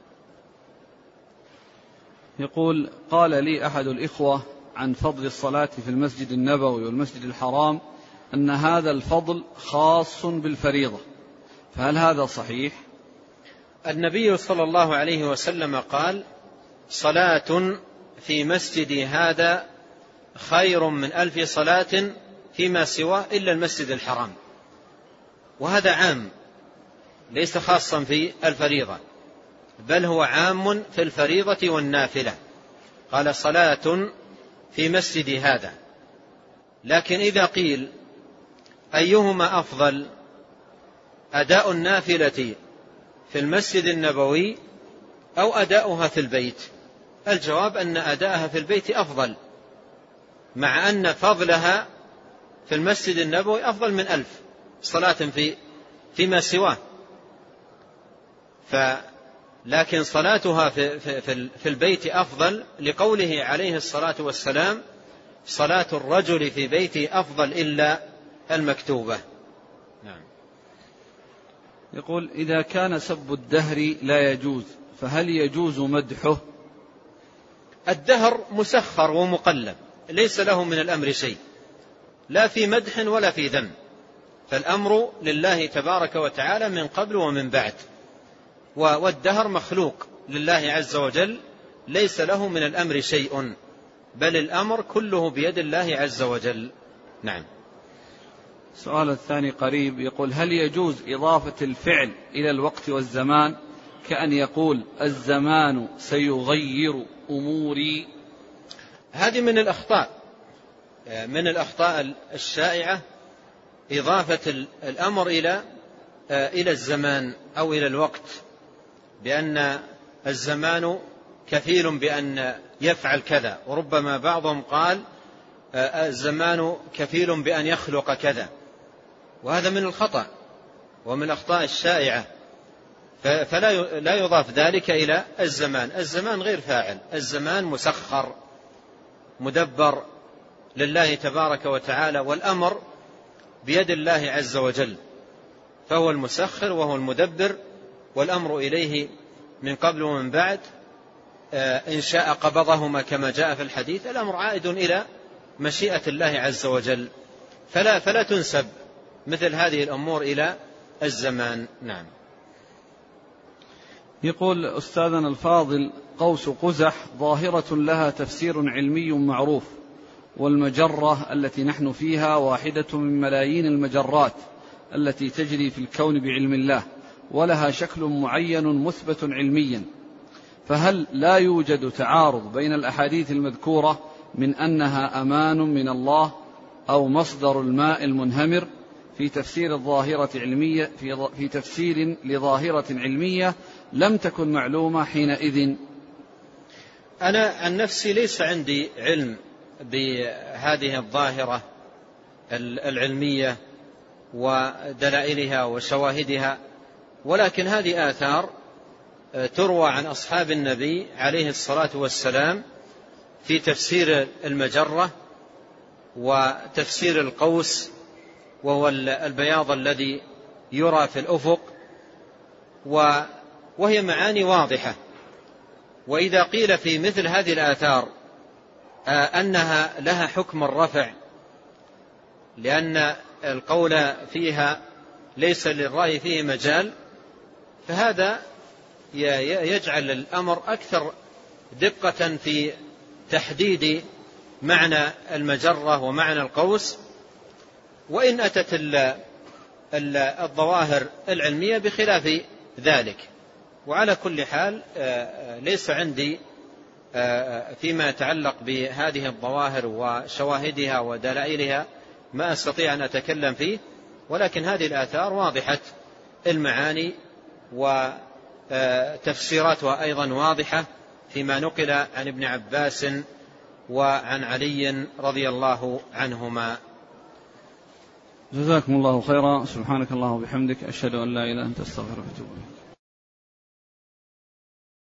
يقول: قال لي أحد الإخوة عن فضل الصلاة في المسجد النبوي والمسجد الحرام أن هذا الفضل خاص بالفريضة، فهل هذا صحيح؟ النبي صلى الله عليه وسلم قال: صلاة في مسجدي هذا خير من ألف صلاة فيما سواه إلا المسجد الحرام. وهذا عام ليس خاصا في الفريضة، بل هو عام في الفريضة والنافلة. قال: صلاة في مسجدي هذا. لكن إذا قيل أيهما أفضل، أداء النافلة في المسجد النبوي أو أداؤها في البيت؟ الجواب أن أداءها في البيت أفضل، مع أن فضلها في المسجد النبوي أفضل من ألف صلاة في فيما سواه. لكن صلاتها في, في, في البيت أفضل، لقوله عليه الصلاة والسلام: صلاة الرجل في بيته أفضل إلا المكتوبة. نعم. يقول: إذا كان سب الدهر لا يجوز، فهل يجوز مدحه؟ الدهر مسخر ومقلب، ليس له من الأمر شيء، لا في مدح ولا في ذم، فالأمر لله تبارك وتعالى من قبل ومن بعد، والدهر مخلوق لله عز وجل، ليس له من الأمر شيء، بل الأمر كله بيد الله عز وجل. نعم. السؤال الثاني قريب، يقول: هل يجوز إضافة الفعل إلى الوقت والزمان، كأن يقول: الزمان سيغير أموري؟ هذه من الأخطاء من الأخطاء الشائعة، إضافة الأمر إلى إلى الزمان أو إلى الوقت، بأن الزمان كفيل بأن يفعل كذا، وربما بعضهم قال الزمان كفيل بأن يخلق كذا، وهذا من الخطأ ومن الأخطاء الشائعة. فلا لا يضاف ذلك إلى الزمان، الزمان غير فاعل، الزمان مسخر مدبر لله تبارك وتعالى، والأمر بيد الله عز وجل، فهو المسخر وهو المدبر، والأمر إليه من قبل ومن بعد. إن شاء قبضهما كما جاء في الحديث، الأمر عائد إلى مشيئة الله عز وجل، فلا, فلا تنسب مثل هذه الأمور إلى الزمان. نعم. يقول: أستاذنا الفاضل، قوس قزح ظاهرة لها تفسير علمي معروف، والمجرة التي نحن فيها واحدة من ملايين المجرات التي تجري في الكون بعلم الله، ولها شكل معين مثبت علميا، فهل لا يوجد تعارض بين الأحاديث المذكورة من أنها أمان من الله أو مصدر الماء المنهمر في تفسير الظاهرة علمية في, في تفسير لظاهرة علمية لم تكن معلومة حينئذ؟ أنا عن نفسي ليس عندي علم بهذه الظاهرة العلمية ودلائلها وشواهدها، ولكن هذه آثار تروى عن أصحاب النبي عليه الصلاة والسلام في تفسير المجرة وتفسير القوس، وهو البياض الذي يرى في الأفق، وهي معاني واضحة. وإذا قيل في مثل هذه الآثار أنها لها حكم الرفع لأن القول فيها ليس للرأي فيه مجال، فهذا يجعل الأمر أكثر دقة في تحديد معنى المجرة ومعنى القوس، وإن أتت الظواهر العلمية بخلاف ذلك. وعلى كل حال ليس عندي فيما يتعلق بهذه الظواهر وشواهدها ودلائلها ما أستطيع أن أتكلم فيه، ولكن هذه الآثار واضحة المعاني وتفسيراتها أيضا واضحة فيما نقل عن ابن عباس وعن علي رضي الله عنهما. جزاكم الله خيرا. سبحانك اللهم وبحمدك، أشهد أن لا إله إلا أنت، أستغفرك وأتوب إليك.